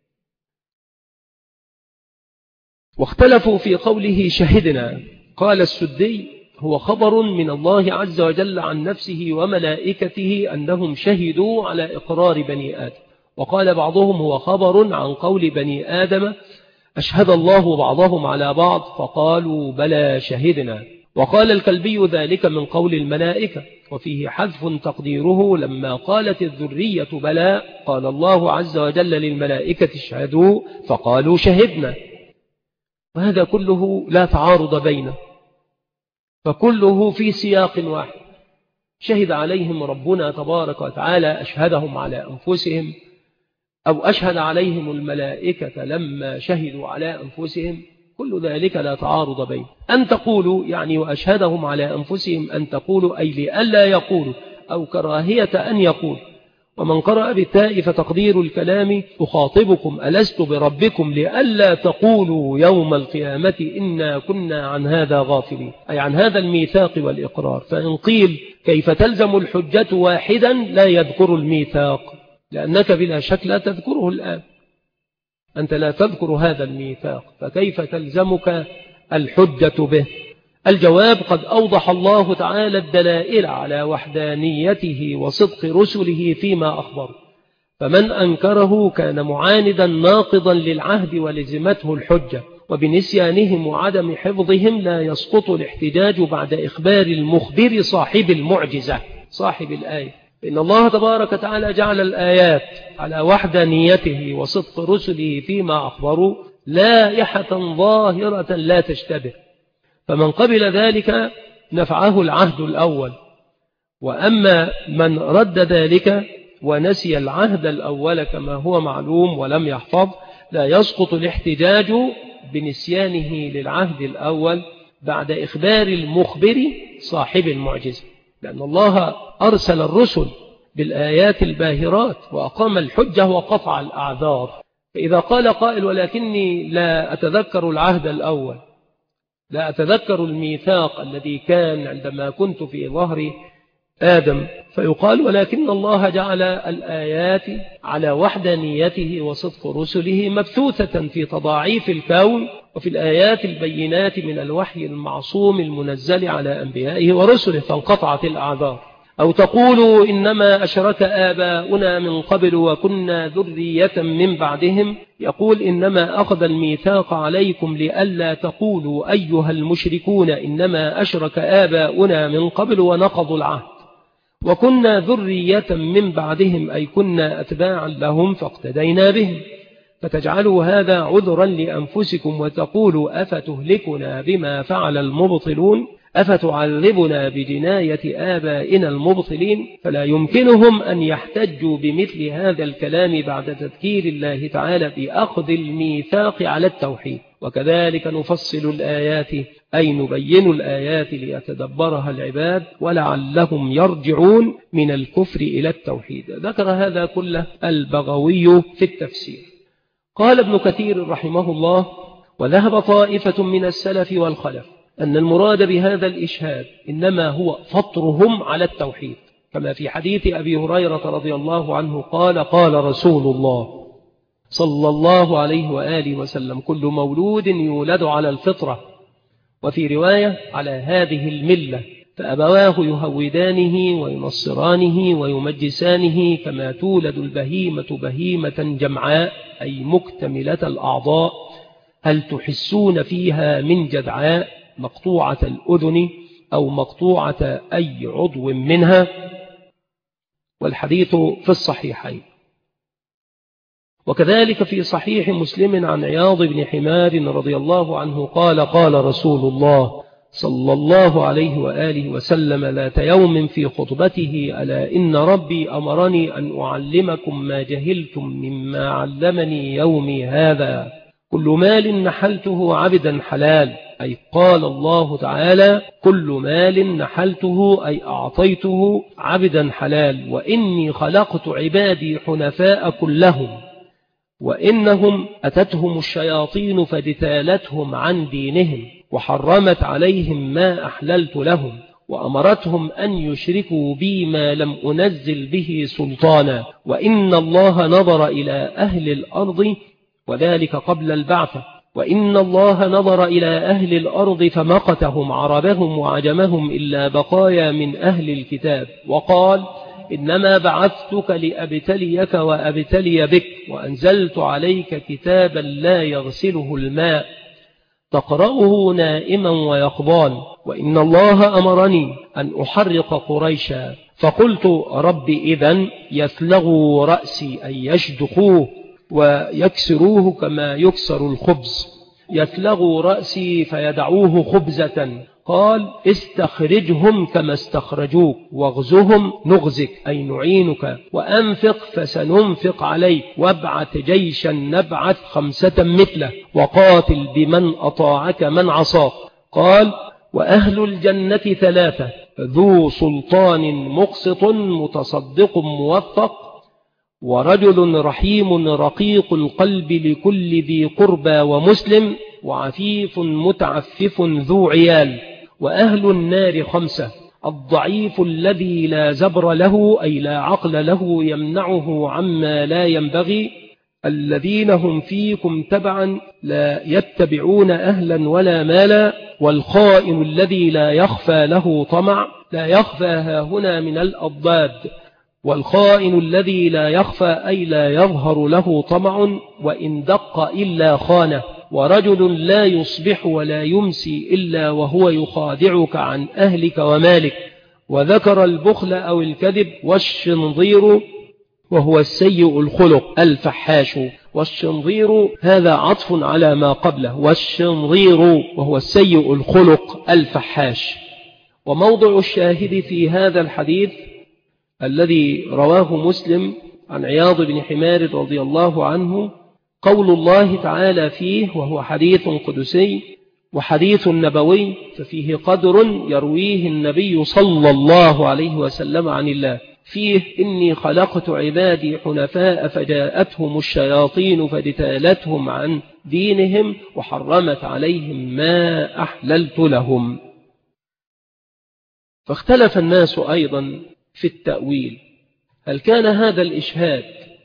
واختلفوا في قوله شهدنا، قال السدي هو خبر من الله عز وجل عن نفسه وملائكته أنهم شهدوا على إقرار بني آدم، وقال بعضهم هو خبر عن قول بني آدم أشهد الله بعضهم على بعض فقالوا بلى شهدنا، وقال الكلبي ذلك من قول الملائكة، وفيه حذف تقديره لما قالت الذرية بلى قال الله عز وجل للملائكة اشهدوا فقالوا شهدنا، وهذا كله لا تعارض بينه، فكله في سياق واحد. شهد عليهم ربنا تبارك وتعالى أشهدهم على أنفسهم، أو أشهد عليهم الملائكة لما شهدوا على أنفسهم، كل ذلك لا تعارض بينه. أن تقولوا يعني وأشهدهم على أنفسهم أن تقولوا أي لألا يقولوا أو كراهية أن يقولوا. ومن قرأ بالتاء فتقدير الكلام أخاطبكم ألست بربكم لألا تقولوا يوم القيامة إنا كنا عن هذا غافلين، أي عن هذا الميثاق والإقرار. فإن قيل كيف تلزم الحجة واحدا لا يذكر الميثاق، لأنك بلا شك لا تذكره الآن، أنت لا تذكر هذا الميثاق، فكيف تلزمك الحجة به؟ الجواب قد أوضح الله تعالى الدلائل على وحدانيته وصدق رسله فيما أخبر، فمن أنكره كان معاندا ناقضا للعهد ولزمته الحجة، وبنسيانهم وعدم حفظهم لا يسقط الاحتجاج بعد إخبار المخبر صاحب المعجزة صاحب الآية. إن الله تبارك وتعالى جعل الآيات على وحدانيته وصدق رسله فيما أخبروا لائحة ظاهرة لا تشتبه، فمن قبل ذلك نفعه العهد الأول، وأما من رد ذلك ونسي العهد الأول كما هو معلوم ولم يحفظ لا يسقط الاحتجاج بنسيانه للعهد الأول بعد إخبار المخبر صاحب المعجزة، لأن الله أرسل الرسل بالآيات الباهرات وأقام الحجة وقطع الأعذار. فإذا قال قائل ولكني لا أتذكر العهد الأول، لا أتذكر الميثاق الذي كان عندما كنت في ظهر آدم، فيقال ولكن الله جعل الآيات على وحدانيته وصدق رسله مبثوثة في تضاعيف الكون وفي الآيات البينات من الوحي المعصوم المنزل على أنبيائه ورسله، فانقطعت الأعذار. أو تقولوا إنما أشرك آباؤنا من قبل وكنا ذرية من بعدهم، يقول إنما أخذ الميثاق عليكم لئلا تقولوا أيها المشركون إنما أشرك آباؤنا من قبل ونقضوا العهد، وكنا ذرية من بعدهم أي كنا أتباعا لهم فاقتدينا بهم، فتجعلوا هذا عذرا لأنفسكم وتقولوا أفتهلكنا بما فعل المبطلون، أفتعذبنا بجناية آبائنا المبطلين. فلا يمكنهم أن يحتجوا بمثل هذا الكلام بعد تذكير الله تعالى بأخذ الميثاق على التوحيد. وكذلك نفصل الآيات أي نبين الآيات ليتدبرها العباد ولعلهم يرجعون من الكفر إلى التوحيد. ذكر هذا كله البغوي في التفسير. قال ابن كثير رحمه الله وذهب طائفة من السلف والخلف أن المراد بهذا الإشهاد إنما هو فطرهم على التوحيد، كما في حديث أبي هريرة رضي الله عنه قال قال رسول الله صلى الله عليه وآله وسلم كل مولود يولد على الفطرة، وفي رواية على هذه الملة، فأبواه يهودانه وينصرانه ويمجسانه كما تولد البهيمة بهيمة جمعاء أي مكتملة الأعضاء، هل تحسون فيها من جدعاء مقطوعة الأذن أو مقطوعة أي عضو منها؟ والحديث في الصحيحين. وكذلك في صحيح مسلم عن عياض بن حمار رضي الله عنه قال قال رسول الله صلى الله عليه وآله وسلم ذات يوم في خطبته: ألا إن ربي أمرني أن أعلمكم ما جهلتم مما علمني يومي هذا. كل مال نحلته عبدا حلال، أي قال الله تعالى: كل مال نحلته أي أعطيته عبدا حلال، وإني خلقت عبادي حنفاء كلهم، وإنهم أتتهم الشياطين فاجتالتهم عن دينهم وحرمت عليهم ما أحللت لهم، وأمرتهم أن يشركوا بي ما لم أنزل به سلطانا، وإن الله نظر إلى أهل الأرض وذلك قبل البعثة، وإن الله نظر إلى أهل الأرض فمقتهم عربهم وعجمهم إلا بقايا من أهل الكتاب، وقال: إنما بعثتك لأبتليك وأبتلي بك، وأنزلت عليك كتابا لا يغسله الماء تقرأه نائما ويقظان، وإن الله أمرني أن أحرق قريشا، فقلت: رب إذن يثلغوا رأسي أي يشدقوه ويكسروه كما يكسر الخبز، يثلغوا رأسي فيدعوه خبزة. قال: استخرجهم كما استخرجوك، واغزهم نغزك أي نعينك، وأنفق فسننفق عليك، وابعث جيشا نبعث خمسة مثله، وقاتل بمن أطاعك من عصاك. قال: وأهل الجنة ثلاثة: ذو سلطان مقسط متصدق موفق، ورجل رحيم رقيق القلب لكل ذي قربى ومسلم، وعفيف متعفف ذو عيال. وأهل النار خمسة: الضعيف الذي لا زبر له أي لا عقل له يمنعه عما لا ينبغي، الذين هم فيكم تبعا لا يتبعون أهلا ولا مالا، والخائن الذي لا يخفى له طمع، لا يخفى هاهنا من الأضداد، والخائن الذي لا يخفى أي لا يظهر له طمع وإن دق إلا خانه، ورجل لا يصبح ولا يمسي إلا وهو يخادعك عن أهلك ومالك. وذكر البخل أو الكذب، والشنظير وهو السيء الخلق الفحاش، والشنظير هذا عطف على ما قبله، والشنظير وهو السيء الخلق الفحاش. وموضع الشاهد في هذا الحديث الذي رواه مسلم عن عياض بن حمار رضي الله عنه قول الله تعالى فيه، وهو حديث قدسي وحديث نبوي، ففيه قدر يرويه النبي صلى الله عليه وسلم عن الله فيه: إني خلقت عبادي حنفاء فجاءتهم الشياطين فاجتالتهم عن دينهم وحرمت عليهم ما أحللت لهم. فاختلف الناس أيضا في التأويل، هل كان هذا الإشهاد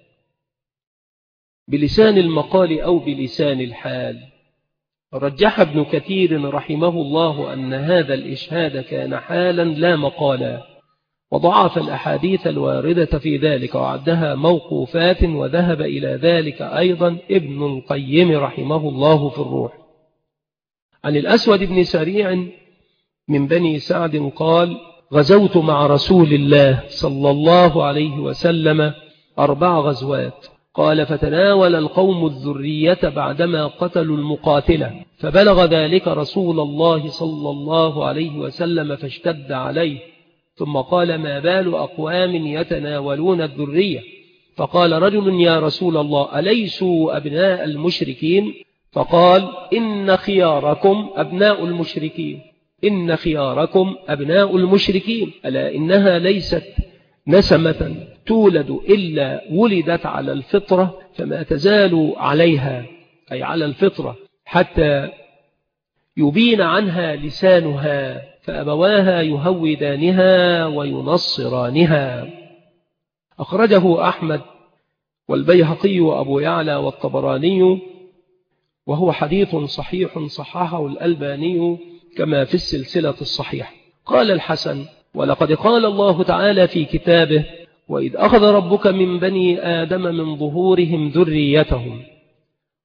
بلسان المقال أو بلسان الحال؟ رجح ابن كثير رحمه الله أن هذا الإشهاد كان حالا لا مقالا، وضعف الأحاديث الواردة في ذلك وعدها موقوفات، وذهب إلى ذلك أيضا ابن القيم رحمه الله في الروح. عن الأسود بن سريع من بني سعد قال: غزوت مع رسول الله صلى الله عليه وسلم أربع غزوات. قال: فتناول القوم الذرية بعدما قتلوا المقاتلة، فبلغ ذلك رسول الله صلى الله عليه وسلم فاشتد عليه، ثم قال: ما بال أقوام يتناولون الذرية؟ فقال رجل: يا رسول الله، أليسوا أبناء المشركين؟ فقال: إن خياركم أبناء المشركين، إن خياركم أبناء المشركين، ألا إنها ليست نسمة تولد إلا ولدت على الفطرة، فما تزال عليها أي على الفطرة حتى يبين عنها لسانها، فأبواها يهودانها وينصرانها. أخرجه أحمد والبيهقي وأبو يعلى والطبراني، وهو حديث صحيح صححه الألباني كما في السلسلة الصحيحة. قال الحسن: ولقد قال الله تعالى في كتابه: وإذ أخذ ربك من بني آدم من ظهورهم ذريتهم.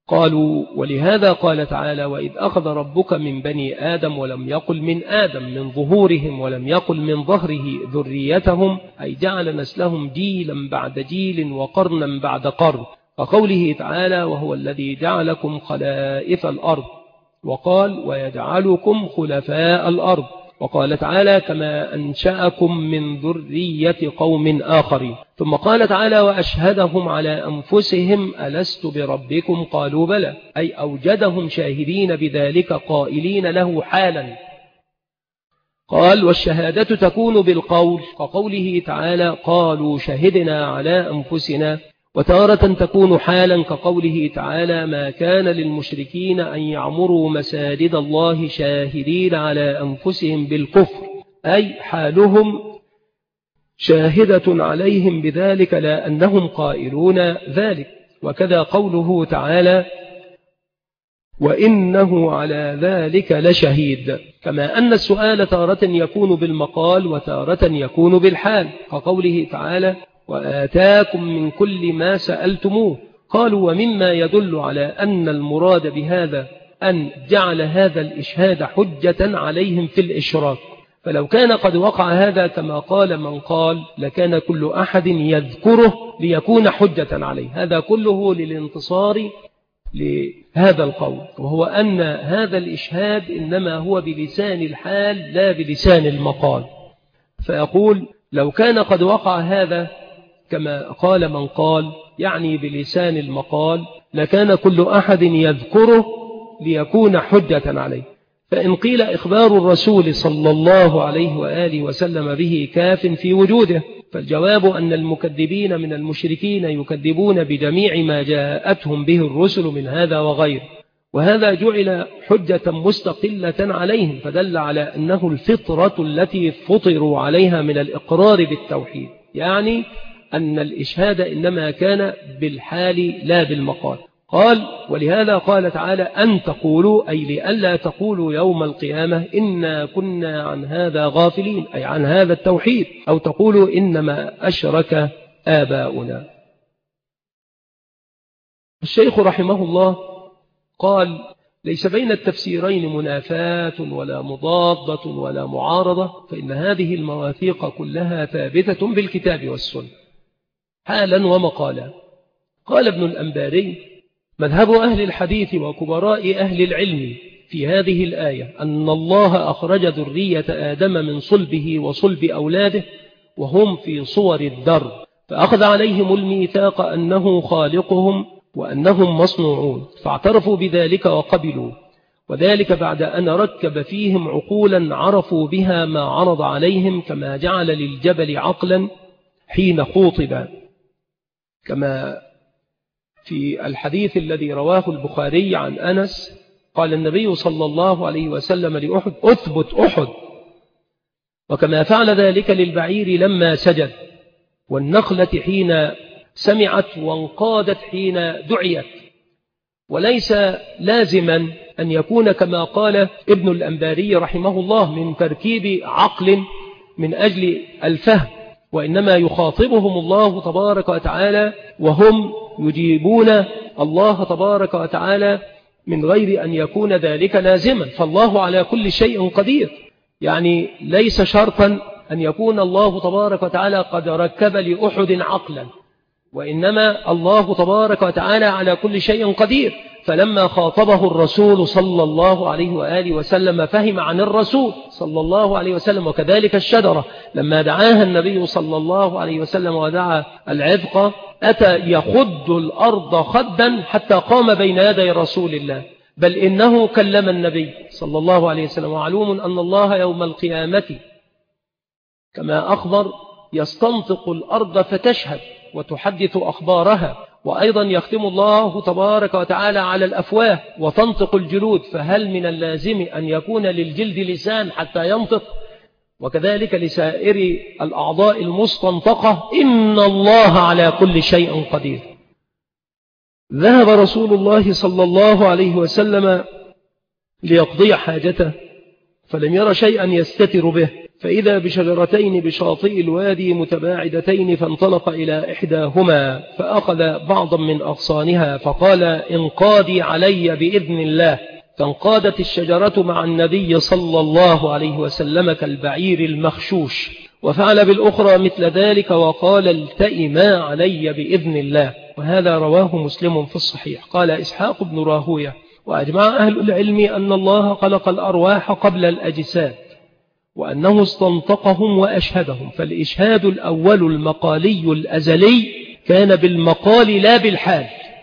قالوا ولهذا قال تعالى وإذ أخذ ربك من بني آدم ولم يقل من آدم من ظهورهم ولم يقل من ظهره ذريتهم أي جعل نسلهم جيلا بعد جيل وقرنا بعد قرن وقوله تعالى وهو الذي جعلكم خلائف الأرض وقال ويجعلكم خلفاء الأرض وقال تعالى كما أنشأكم من ذرية قوم آخرين ثم قال تعالى وأشهدهم على أنفسهم ألست بربكم قالوا بلى أي أوجدهم شاهدين بذلك قائلين له حالا قال والشهادة تكون بالقول كقوله تعالى قالوا شهدنا على أنفسنا وتارة تكون حالا كقوله تعالى ما كان للمشركين أن يعمروا مساجد الله شاهدين على أنفسهم بالكفر أي حالهم شاهدة عليهم بذلك لا أنهم قائلون ذلك وكذا قوله تعالى وإنه على ذلك لشهيد كما أن السؤال تارة يكون بالمقال وتارة يكون بالحال كقوله تعالى وآتاكم من كل ما سألتموه قالوا ومما يدل على أن المراد بهذا أن جعل هذا الإشهاد حجة عليهم في الإشراك فلو كان قد وقع هذا كما قال من قال لكان كل أحد يذكره ليكون حجة عليه هذا كله للانتصار لهذا القول وهو أن هذا الإشهاد إنما هو بلسان الحال لا بلسان المقال فيقول لو كان قد وقع هذا كما قال من قال يعني بلسان المقال لكان كل أحد يذكره ليكون حجة عليه فإن قيل إخبار الرسول صلى الله عليه وآله وسلم به كاف في وجوده فالجواب أن المكذبين من المشركين يكذبون بجميع ما جاءتهم به الرسل من هذا وغيره وهذا جعل حجة مستقلة عليهم فدل على أنه الفطرة التي فطروا عليها من الإقرار بالتوحيد يعني أن الإشهاد إنما كان بالحال لا بالمقال قال ولهذا قال تعالى أن تقولوا أي لألا تقولوا يوم القيامة إنا كنا عن هذا غافلين أي عن هذا التوحيد أو تقولوا إنما أشرك آباؤنا الشيخ رحمه الله قال ليس بين التفسيرين منافاة ولا مضادة ولا معارضة فإن هذه المواثيق كلها ثابتة بالكتاب والسنة حالا ومقالا قال ابن الأنباري مذهب أهل الحديث وكبراء أهل العلم في هذه الآية أن الله أخرج ذرية آدم من صلبه وصلب أولاده وهم في صور الدر فأخذ عليهم الميثاق أنه خالقهم وأنهم مصنوعون فاعترفوا بذلك وقبلوا وذلك بعد أن ركب فيهم عقولا عرفوا بها ما عرض عليهم كما جعل للجبل عقلا حين خوطب كما في الحديث الذي رواه البخاري عن أنس قال النبي صلى الله عليه وسلم لأحد أثبت أحد وكما فعل ذلك للبعير لما سجد والنخلة حين سمعت وانقادت حين دعيت وليس لازما أن يكون كما قال ابن الأنباري رحمه الله من تركيب عقل من أجل الفهم وإنما يخاطبهم الله تبارك وتعالى وهم يجيبون الله تبارك وتعالى من غير أن يكون ذلك لازما فالله على كل شيء قدير يعني ليس شرطا أن يكون الله تبارك وتعالى قد ركب لأحد عقلا وإنما الله تبارك وتعالى على كل شيء قدير فلما خاطبه الرسول صلى الله عليه وآله وسلم فهم عن الرسول صلى الله عليه وسلم وكذلك الشجرة لما دعاها النبي صلى الله عليه وسلم ودعا العذق أتى يخد الأرض خدا حتى قام بين يدي رسول الله بل إنه كلم النبي صلى الله عليه وسلم وعلوم أن الله يوم القيامة كما أخبر يستنطق الأرض فتشهد وتحدث أخبارها وأيضا يختم الله تبارك وتعالى على الأفواه وتنطق الجلود فهل من اللازم أن يكون للجلد لسان حتى ينطق وكذلك لسائر الأعضاء المستنطقة إن الله على كل شيء قدير ذهب رسول الله صلى الله عليه وسلم ليقضي حاجته فلم ير شيئا يستتر به، فإذا بشجرتين بشاطئ الوادي متباعدتين، فانطلق إلى إحداهما فأخذ بعضا من أغصانها فقال انقادي علي بإذن الله، فانقادت الشجرة مع النبي صلى الله عليه وسلم كالبعير المخشوش، وفعل بالأخرى مثل ذلك وقال التئما علي بإذن الله. وهذا رواه مسلم في الصحيح. قال إسحاق بن راهوية: وأجمع أهل العلم أن الله خلق الأرواح قبل الأجساد، وأنه استنطقهم وأشهدهم، فالإشهاد الأول المقالي الأزلي كان بالمقال لا بالحال.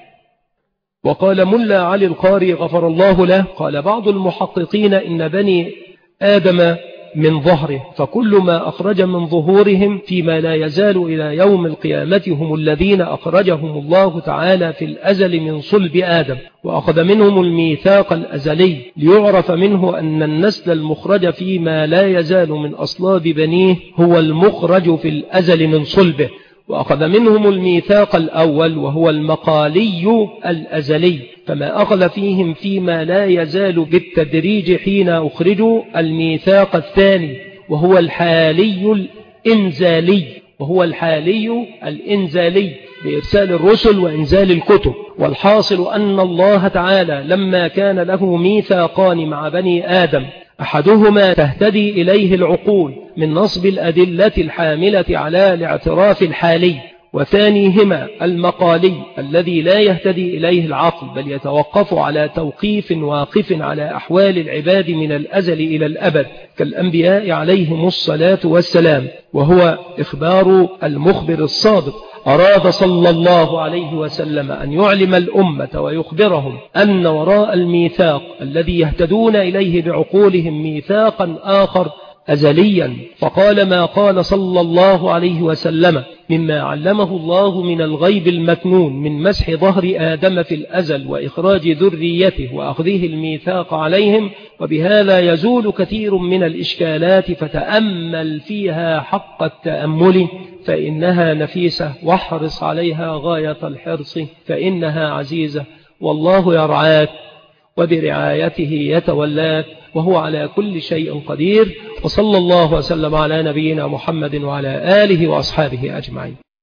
وقال ملا علي القاري غفر الله له: قال بعض المحققين إن بني آدم من ظهره، فكل ما أخرج من ظهورهم فيما لا يزال إلى يوم القيامة هم الذين أخرجهم الله تعالى في الأزل من صلب آدم، وأخذ منهم الميثاق الأزلي ليعرف منه أن النسل المخرج فيما لا يزال من أصلاب بنيه هو المخرج في الأزل من صلبه، وأخذ منهم الميثاق الأول وهو المقالي الأزلي، فما أخذ فيهم فيما لا يزال بالتدريج حين أخرجوا الميثاق الثاني وهو الحالي الإنزالي وهو الحالي الإنزالي بإرسال الرسل وإنزال الكتب. والحاصل أن الله تعالى لما كان له ميثاقان مع بني آدم، أحدهما تهتدي إليه العقول من نصب الأدلة الحاملة على الاعتراف الحالي، وثانيهما المقالي الذي لا يهتدي إليه العقل بل يتوقف على توقيف واقف على أحوال العباد من الأزل إلى الأبد كالأنبياء عليهم الصلاة والسلام، وهو إخبار المخبر الصادق. أراد صلى الله عليه وسلم أن يعلم الأمة ويخبرهم أن وراء الميثاق الذي يهتدون إليه بعقولهم ميثاقا آخر أزليا، فقال ما قال صلى الله عليه وسلم مما علمه الله من الغيب المكنون من مسح ظهر آدم في الأزل وإخراج ذريته وأخذه الميثاق عليهم، وبهذا يزول كثير من الإشكالات، فتأمل فيها حق التأمل فإنها نفيسة، واحرص عليها غاية الحرص فإنها عزيزة، والله يرعاك وبرعايته يتولاك وهو على كل شيء قدير. وصلى الله وسلم على نبينا محمد وعلى آله وأصحابه أجمعين.